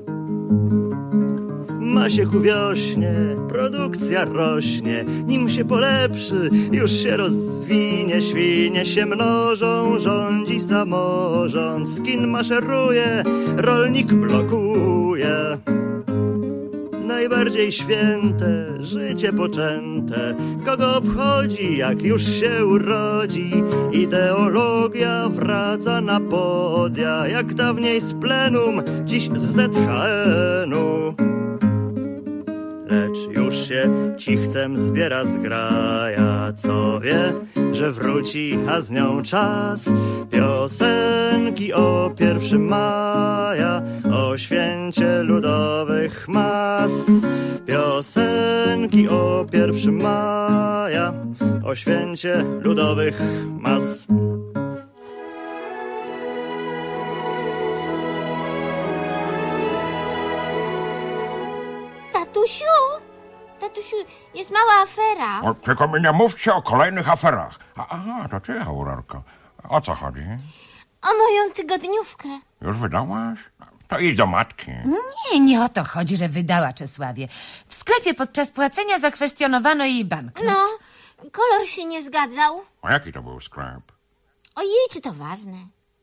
Ma się ku wiośnie, produkcja rośnie, nim się polepszy, już się rozwinie. Świnie się mnożą, rządzi samorząd, skin maszeruje, rolnik blokuje. Najbardziej święte, życie poczęte, kogo obchodzi, jak już się urodzi. Ideologia wraca na podia, jak dawniej z plenum, dziś z ZHN-u. Lecz już się cichcem zbiera zgraja, co wie, że wróci, a z nią czas piosenki o 1 maja, o święcie ludowych mas. Piosenki o 1 maja, o święcie ludowych mas. Tatusiu, jest mała afera. O, tylko mi nie mówcie o kolejnych aferach. Aha, to ty, Aurorko. O co chodzi? O moją tygodniówkę. Już wydałaś? To idź do matki. Nie o to chodzi, że wydała, Czesławie. W sklepie podczas płacenia zakwestionowano jej bank. No, kolor się nie zgadzał. A jaki to był sklep? Ojej, czy to ważne?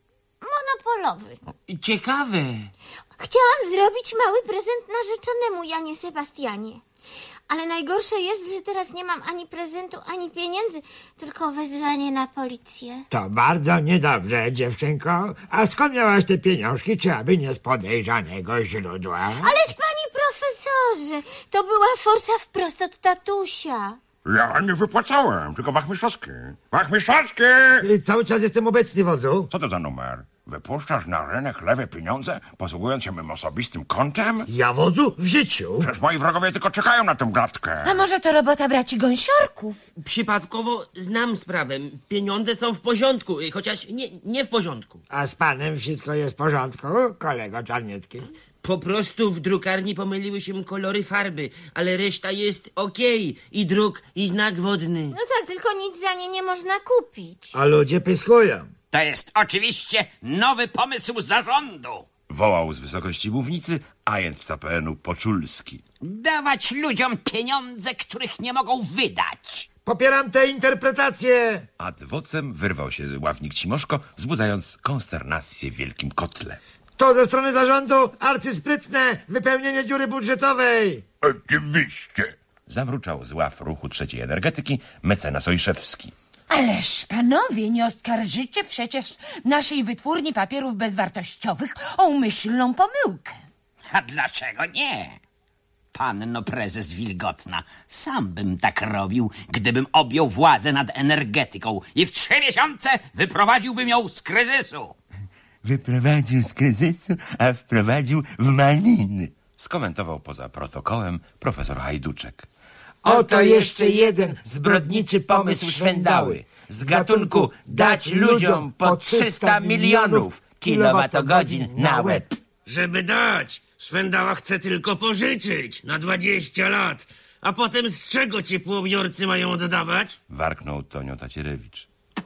Monopolowy. Ciekawe. Chciałam zrobić mały prezent narzeczonemu Janie Sebastianie. Ale najgorsze jest, że teraz nie mam ani prezentu, ani pieniędzy, tylko wezwanie na policję. To bardzo niedobrze, dziewczynko. A skąd miałaś te pieniążki, czy aby nie z podejrzanego źródła? Ależ panie profesorze, to była forsa wprost od tatusia. Ja nie wypłacałem, tylko Wachmistrzowski. Wachmistrzowski! Cały czas jestem obecny, wodzu. Co to za numer? Wypuszczasz na rynek lewe pieniądze, posługując się mym osobistym kontem? Ja, wodzu, w życiu. Przecież moi wrogowie tylko czekają na tę gadkę. A może to robota braci Gąsiorków? Przypadkowo znam sprawę. Pieniądze są w porządku, chociaż nie w porządku. A z panem wszystko jest w porządku, kolego Czarniecki? Po prostu w drukarni pomyliły się kolory farby, ale reszta jest okej. I druk, i znak wodny. No tak, tylko nic za nie nie można kupić. A ludzie pyskują. To jest oczywiście nowy pomysł zarządu. Wołał z wysokości mównicy ajent w CPN-u Poczulski. Dawać ludziom pieniądze, których nie mogą wydać. Popieram tę interpretację. Ad vocem wyrwał się ławnik Cimoszko, wzbudzając konsternację w wielkim kotle. To ze strony zarządu arcysprytne wypełnienie dziury budżetowej. Oczywiście. Zamruczał z ław ruchu trzeciej energetyki mecenas Ojszewski. Ależ panowie, nie oskarżycie przecież naszej wytwórni papierów bezwartościowych o umyślną pomyłkę. A dlaczego nie? Panno prezes Wilgotna, sam bym tak robił, gdybym objął władzę nad energetyką i w 3 miesiące wyprowadziłbym ją z kryzysu. Wyprowadził z kryzysu, a wprowadził w maliny. Skomentował poza protokołem profesor Hajduczek. Oto jeszcze jeden zbrodniczy pomysł Szwendały. Z gatunku dać ludziom po 300 milionów kilowatogodzin na łeb. Żeby dać, Szwendała chce tylko pożyczyć na 20 lat. A potem z czego ciepłobiorcy mają oddawać? Warknął Tonio Tacierewicz.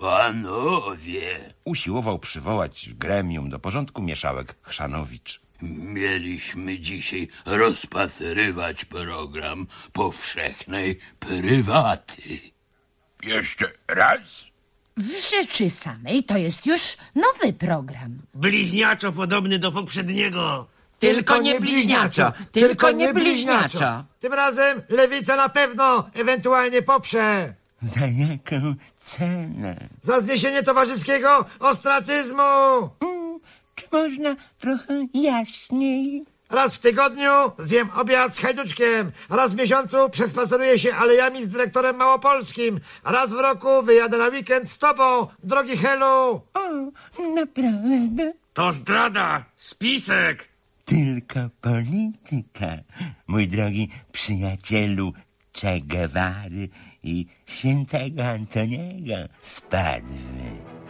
Panowie! Usiłował przywołać gremium do porządku mieszałek Chrzanowicz. Mieliśmy dzisiaj rozpatrywać program powszechnej prywaty. Jeszcze raz? W rzeczy samej to jest już nowy program. Bliźniaczo podobny do poprzedniego. Tylko nie bliźniaczo, tylko nie bliźniaczo. Tym razem lewica na pewno ewentualnie poprze. Za jaką cenę? Za zniesienie towarzyskiego ostracyzmu. Czy można trochę jaśniej? Raz w tygodniu zjem obiad z Hajduczkiem. Raz w miesiącu przespaceruję się alejami z dyrektorem małopolskim. Raz w roku wyjadę na weekend z tobą, drogi Helu. O, naprawdę? To zdrada, spisek. Tylko polityka, mój drogi przyjacielu Che Guevary i świętego Antoniego z Padwy.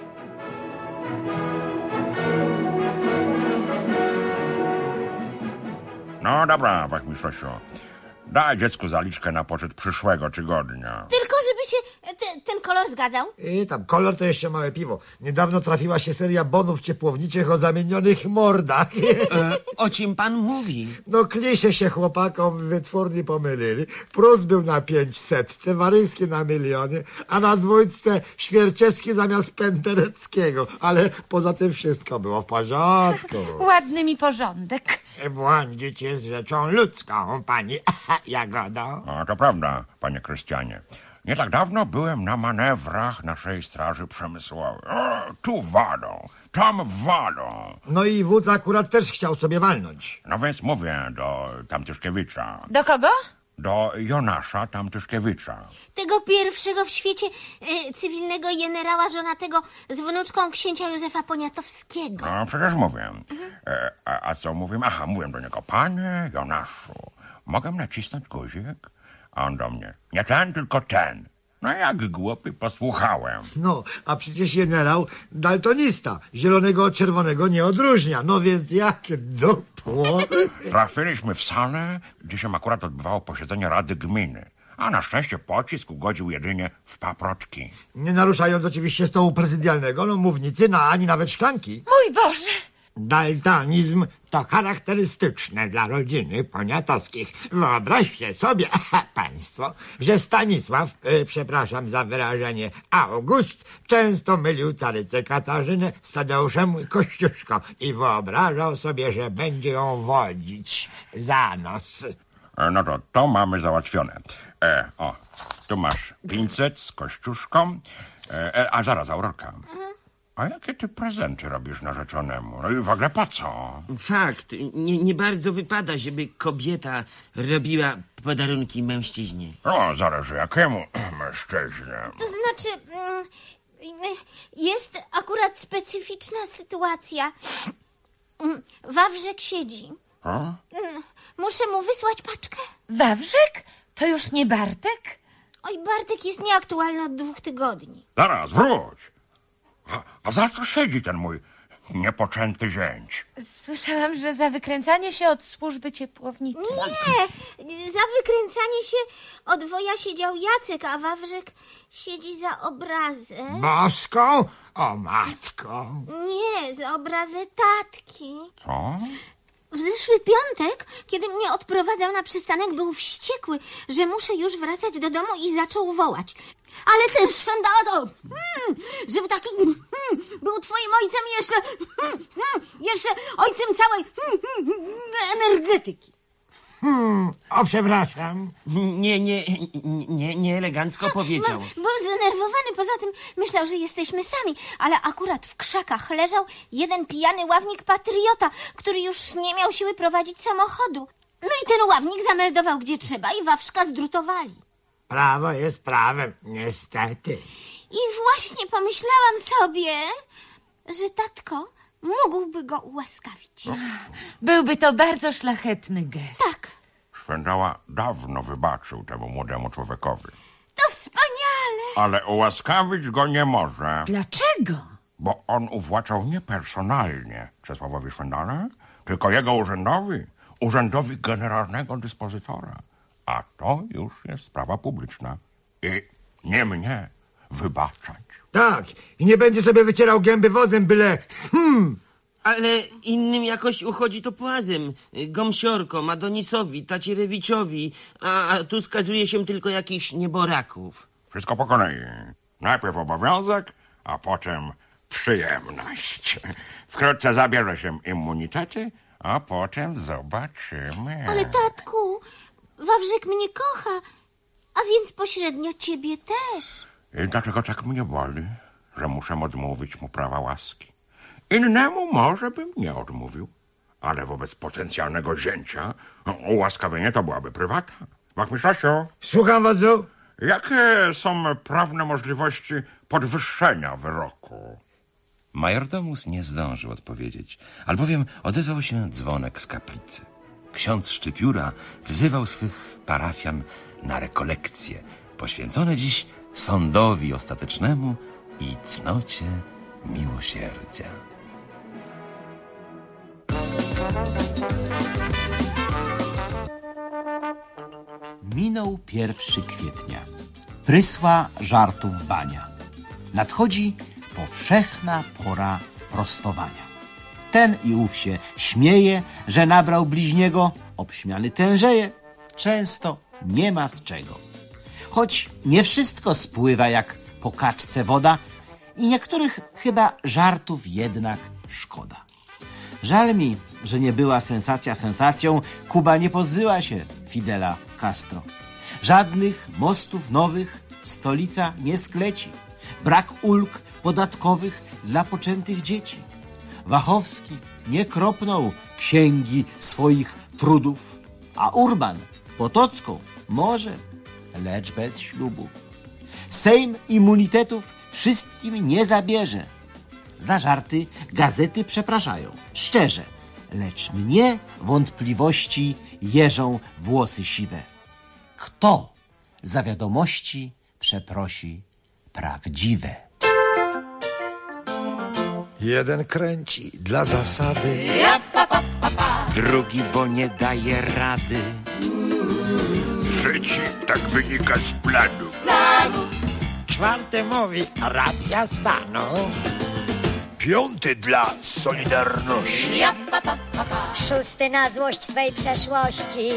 No dobra, Wachmistrzowsiu. Daj dziecku zaliczkę na poczet przyszłego tygodnia. Tylko żeby się ten kolor zgadzał. I tam kolor to jeszcze małe piwo. Niedawno trafiła się seria bonów ciepłowniczych o zamienionych mordach. O czym pan mówi? No klisze się chłopakom w wytwórni pomylili. Prus był na 500, Waryński na 1 000 000, a na 2 Świerczewski zamiast Pendereckiego. Ale poza tym wszystko było w porządku. Ładny mi porządek. Błądzić jest rzeczą ludzką, pani Jagodo. No, to prawda, panie Krystianie. Nie tak dawno byłem na manewrach naszej Straży Przemysłowej. O, tu wadą, tam wadą. No i wódz akurat też chciał sobie walnąć. No więc mówię do Tamtyszkiewicza. Do kogo? Do Jonasza Tamtyszkiewicza. Tego pierwszego w świecie cywilnego generała żonatego z wnuczką księcia Józefa Poniatowskiego. No przecież mówię. A co mówię? Aha, mówię do niego. Panie Jonaszu, mogę nacisnąć guzik? A on do mnie. Nie ten, tylko ten. No jak głupi posłuchałem. No, a przecież generał daltonista. Zielonego od czerwonego nie odróżnia. No więc jakie dupło. Trafiliśmy w salę, gdzie się akurat odbywało posiedzenie Rady Gminy. A na szczęście pocisk ugodził jedynie w paprotki. Nie naruszając oczywiście stołu prezydialnego, no mównicy, ani nawet szklanki. Mój Boże! Daltonizm to charakterystyczne dla rodziny Poniatowskich. Wyobraźcie sobie, państwo, że Stanisław, przepraszam za wyrażenie, August często mylił carycę Katarzynę z Tadeuszem Kościuszką i wyobrażał sobie, że będzie ją wodzić za nos. No to mamy załatwione. Tu masz 500 z Kościuszką. A zaraz, Aurorka. A jakie ty prezenty robisz narzeczonemu? No i w ogóle po co? Fakt, nie bardzo wypada, żeby kobieta robiła podarunki mężczyźnie. No, zależy jakiemu mężczyźnie. To znaczy, jest akurat specyficzna sytuacja. Wawrzyk siedzi. Muszę mu wysłać paczkę. Wawrzyk? To już nie Bartek? Oj, Bartek jest nieaktualny od 2 tygodni. Zaraz, wróć! A za co siedzi ten mój niepoczęty zięć? Słyszałam, że za wykręcanie się od służby ciepłowniczej. Nie, za wykręcanie się od woja siedział Jacek, a Wawrzyk siedzi za obrazę. Boską? O matko. Nie, za obrazę tatki. Co? W zeszły piątek, kiedy mnie odprowadzał na przystanek, był wściekły, że muszę już wracać do domu i zaczął wołać. Ale ten szwendała to, żeby taki był twoim ojcem i jeszcze ojcem całej energetyki. O, przepraszam. Nie elegancko powiedział. Był zdenerwowany, poza tym myślał, że jesteśmy sami, ale akurat w krzakach leżał jeden pijany ławnik patriota, który już nie miał siły prowadzić samochodu. No i ten ławnik zameldował gdzie trzeba i Wawrzyka zdrutowali. Prawo jest prawem, niestety. I właśnie pomyślałam sobie, że tatko mógłby go ułaskawić. Byłby to bardzo szlachetny gest. Tak. Szwendała dawno wybaczył temu młodemu człowiekowi. To wspaniale. Ale ułaskawić go nie może. Dlaczego? Bo on uwłaczał nie personalnie Czesławowi Szwendale, tylko jego urzędowi generalnego dyspozytora. A to już jest sprawa publiczna. I nie mnie wybaczać. Tak, i nie będzie sobie wycierał gęby wozem, byle... Ale innym jakoś uchodzi to płazem. Gomsiorkom, Adonisowi, Tacierewiczowi, a tu skazuje się tylko jakichś nieboraków. Wszystko po kolei. Najpierw obowiązek, a potem przyjemność. Wkrótce zabierze się immunitety, a potem zobaczymy. Ale tatku, Wawrzyk mnie kocha, a więc pośrednio ciebie też. I dlaczego tak mnie boli, że muszę odmówić mu prawa łaski? Innemu może bym nie odmówił, ale wobec potencjalnego zięcia ułaskawienie to byłaby prywata. Wachmistrzostwo? Słucham, wodzu. Jakie są prawne możliwości podwyższenia wyroku? Majordomus nie zdążył odpowiedzieć, albowiem odezwał się dzwonek z kaplicy. Ksiądz Szczypióra wzywał swych parafian na rekolekcje, poświęcone dziś sądowi ostatecznemu i cnocie miłosierdzia. Minął 1 kwietnia. Prysła żartów bania. Nadchodzi powszechna pora prostowania. Ten i ów się śmieje, że nabrał bliźniego, obśmiany tężeje. Często nie ma z czego. Choć nie wszystko spływa jak po kaczce woda i niektórych chyba żartów jednak szkoda. Żal mi, że nie była sensacja sensacją, Kuba nie pozbyła się Fidela Castro. Żadnych mostów nowych stolica nie skleci. Brak ulg podatkowych dla poczętych dzieci. Wachowski nie kropnął księgi swoich trudów, a Urban Potocką może, lecz bez ślubu. Sejm immunitetów wszystkim nie zabierze. Za żarty gazety przepraszają, szczerze, lecz mnie wątpliwości jeżą włosy siwe. Kto za wiadomości przeprosi prawdziwe? Jeden kręci dla zasady, drugi, bo nie daje rady, trzeci tak wynika z planu. czwarty mówi racja stanu, 5 dla Solidarności. 6 na złość swej przeszłości.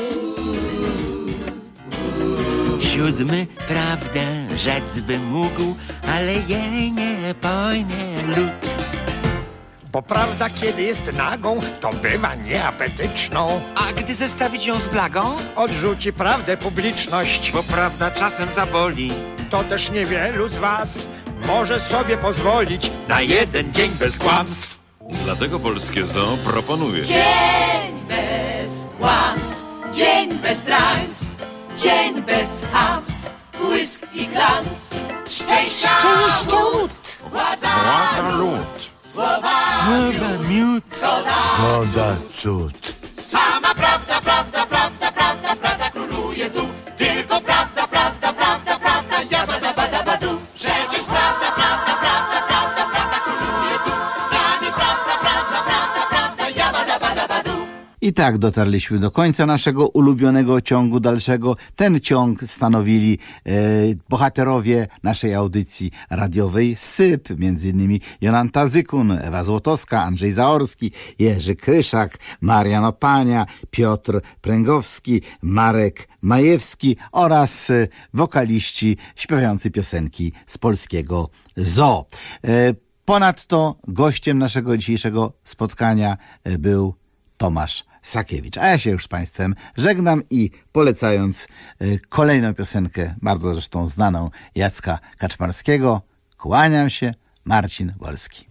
7 prawdę rzec by mógł, ale jej nie pojmie lud. Bo prawda, kiedy jest nagą, to bywa nieapetyczną. A gdy zestawić ją z blagą? Odrzuci prawdę publiczność. Bo prawda czasem zaboli. To też niewielu z was może sobie pozwolić na 1 dzień bez kłamstw. Dlatego Polskie Zoo proponuje dzień bez kłamstw, dzień bez draństw, dzień bez chamstw, błysk i glans, szczęścia łód, władza lud, słowa miód, zgoda cud. Sama prawda, prawda, prawda, prawda, prawda króluje tu. Tylko prawda, prawda, prawda, prawda, jabada, bada, badu. Rzecz jest prawda, prawda, prawda, prawda, prawda króluje tu. Z nami prawda, prawda, prawda, prawda, jabada, bada, badu. I tak dotarliśmy do końca naszego ulubionego ciągu dalszego. Ten ciąg stanowili bohaterowie naszej audycji radiowej SYP, między innymi Jolanta Zykun, Ewa Złotowska, Andrzej Zaorski, Jerzy Kryszak, Marian Opania, Piotr Pręgowski, Marek Majewski oraz wokaliści śpiewający piosenki z Polskiego Zoo. Ponadto gościem naszego dzisiejszego spotkania był Tomasz Sakiewicz. A ja się już z Państwem żegnam i polecając kolejną piosenkę, bardzo zresztą znaną, Jacka Kaczmarskiego, kłaniam się, Marcin Wolski.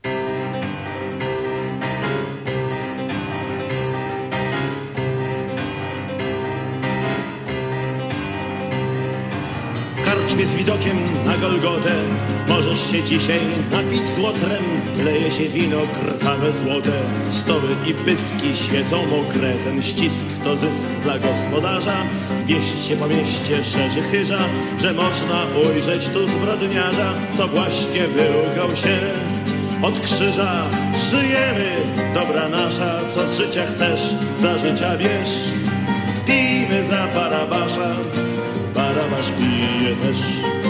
W karczmie z widokiem na Golgotę możesz się dzisiaj napić z łotrem. Leje się wino krwawe złote, stoły i pyski świecą mokre. Ten ścisk to zysk dla gospodarza. Wieść się po mieście szerzy chyża, że można ujrzeć tu zbrodniarza, co właśnie wyłgał się od krzyża. Żyjemy, dobra nasza, co z życia chcesz, za życia bierz. Pijmy za Barabasza, Barabasz pije też.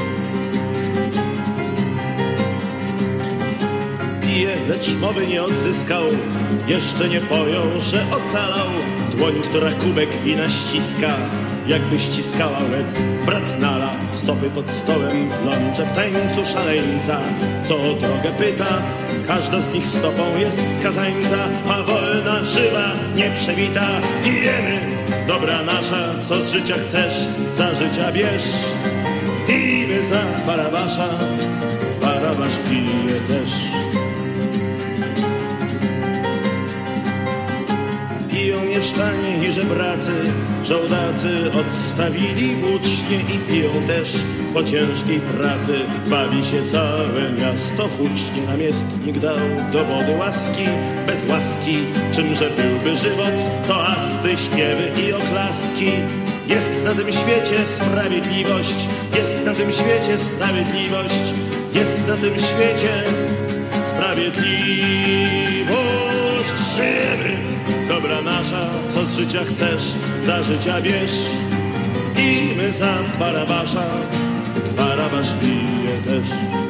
Pije, lecz mowy nie odzyskał, jeszcze nie pojął, że ocalał. Dłoń, która kubek wina ściska, jakby ściskała łeb bratnala. Stopy pod stołem plącze w tańcu szaleńca, co o drogę pyta, każda z nich stopą jest skazańca. A wolna, żywa, nieprzebita, pijemy, dobra nasza, co z życia chcesz, za życia bierz. Pijmy za Barabasza, Barabasz pije też. Piją mieszczanie i żebracy, żołdacy odstawili włócznie i piją też po ciężkiej pracy. Bawi się całe miasto hucznie, namiestnik dał dowody łaski. Bez łaski czymże byłby żywot, to asty, śpiewy i oklaski. Jest na tym świecie sprawiedliwość, jest na tym świecie sprawiedliwość, jest na tym świecie sprawiedliwość. Żyjemy, dobra nasza, co z życia chcesz, za życia bierz. Pijmy za Barabasza, Barabasz pije też.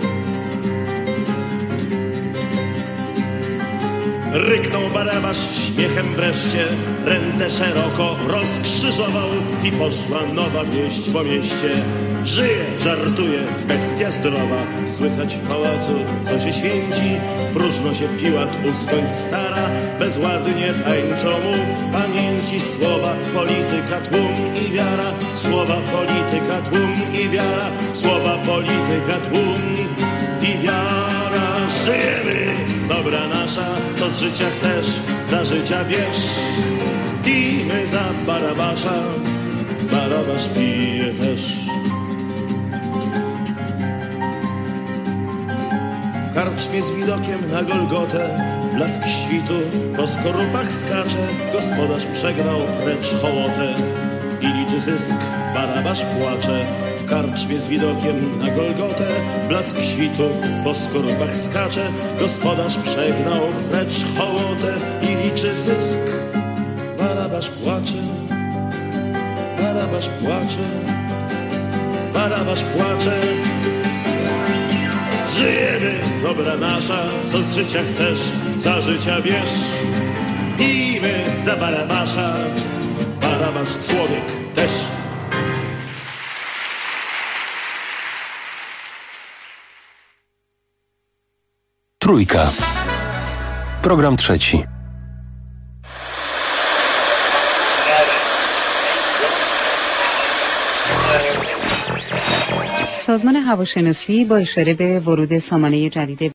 Ryknął Barabasz śmiechem wreszcie, ręce szeroko rozkrzyżował i poszła nowa wieść po mieście. Żyje, żartuje, bestia zdrowa, słychać w pałacu, co się święci. Próżno się Piłat usnąć stara, bezładnie tańczą mu w pamięci słowa polityka, tłum i wiara. Słowa polityka, tłum i wiara. Słowa polityka, tłum i wiara. Żyjemy, dobra nasza, co z życia chcesz, za życia bierz. Pijmy za Barabasza, Barabasz pije też. W karczmie z widokiem na Golgotę, blask świtu po skorupach skacze. Gospodarz przegnał precz hołotę i liczy zysk, Barabasz płacze. W karczmie z widokiem na Golgotę, blask świtu po skorupach skacze. Gospodarz przegnał precz hołotę i liczy zysk, Barabasz płacze, Barabasz płacze, Barabasz płacze. Żyjemy, dobra nasza, co z życia chcesz, za życia bierz. I my za Baramasza, Baramasz człowiek też. Trójka. Program trzeci. سازمان هواشناسی با اشاره به ورود سامانه جدید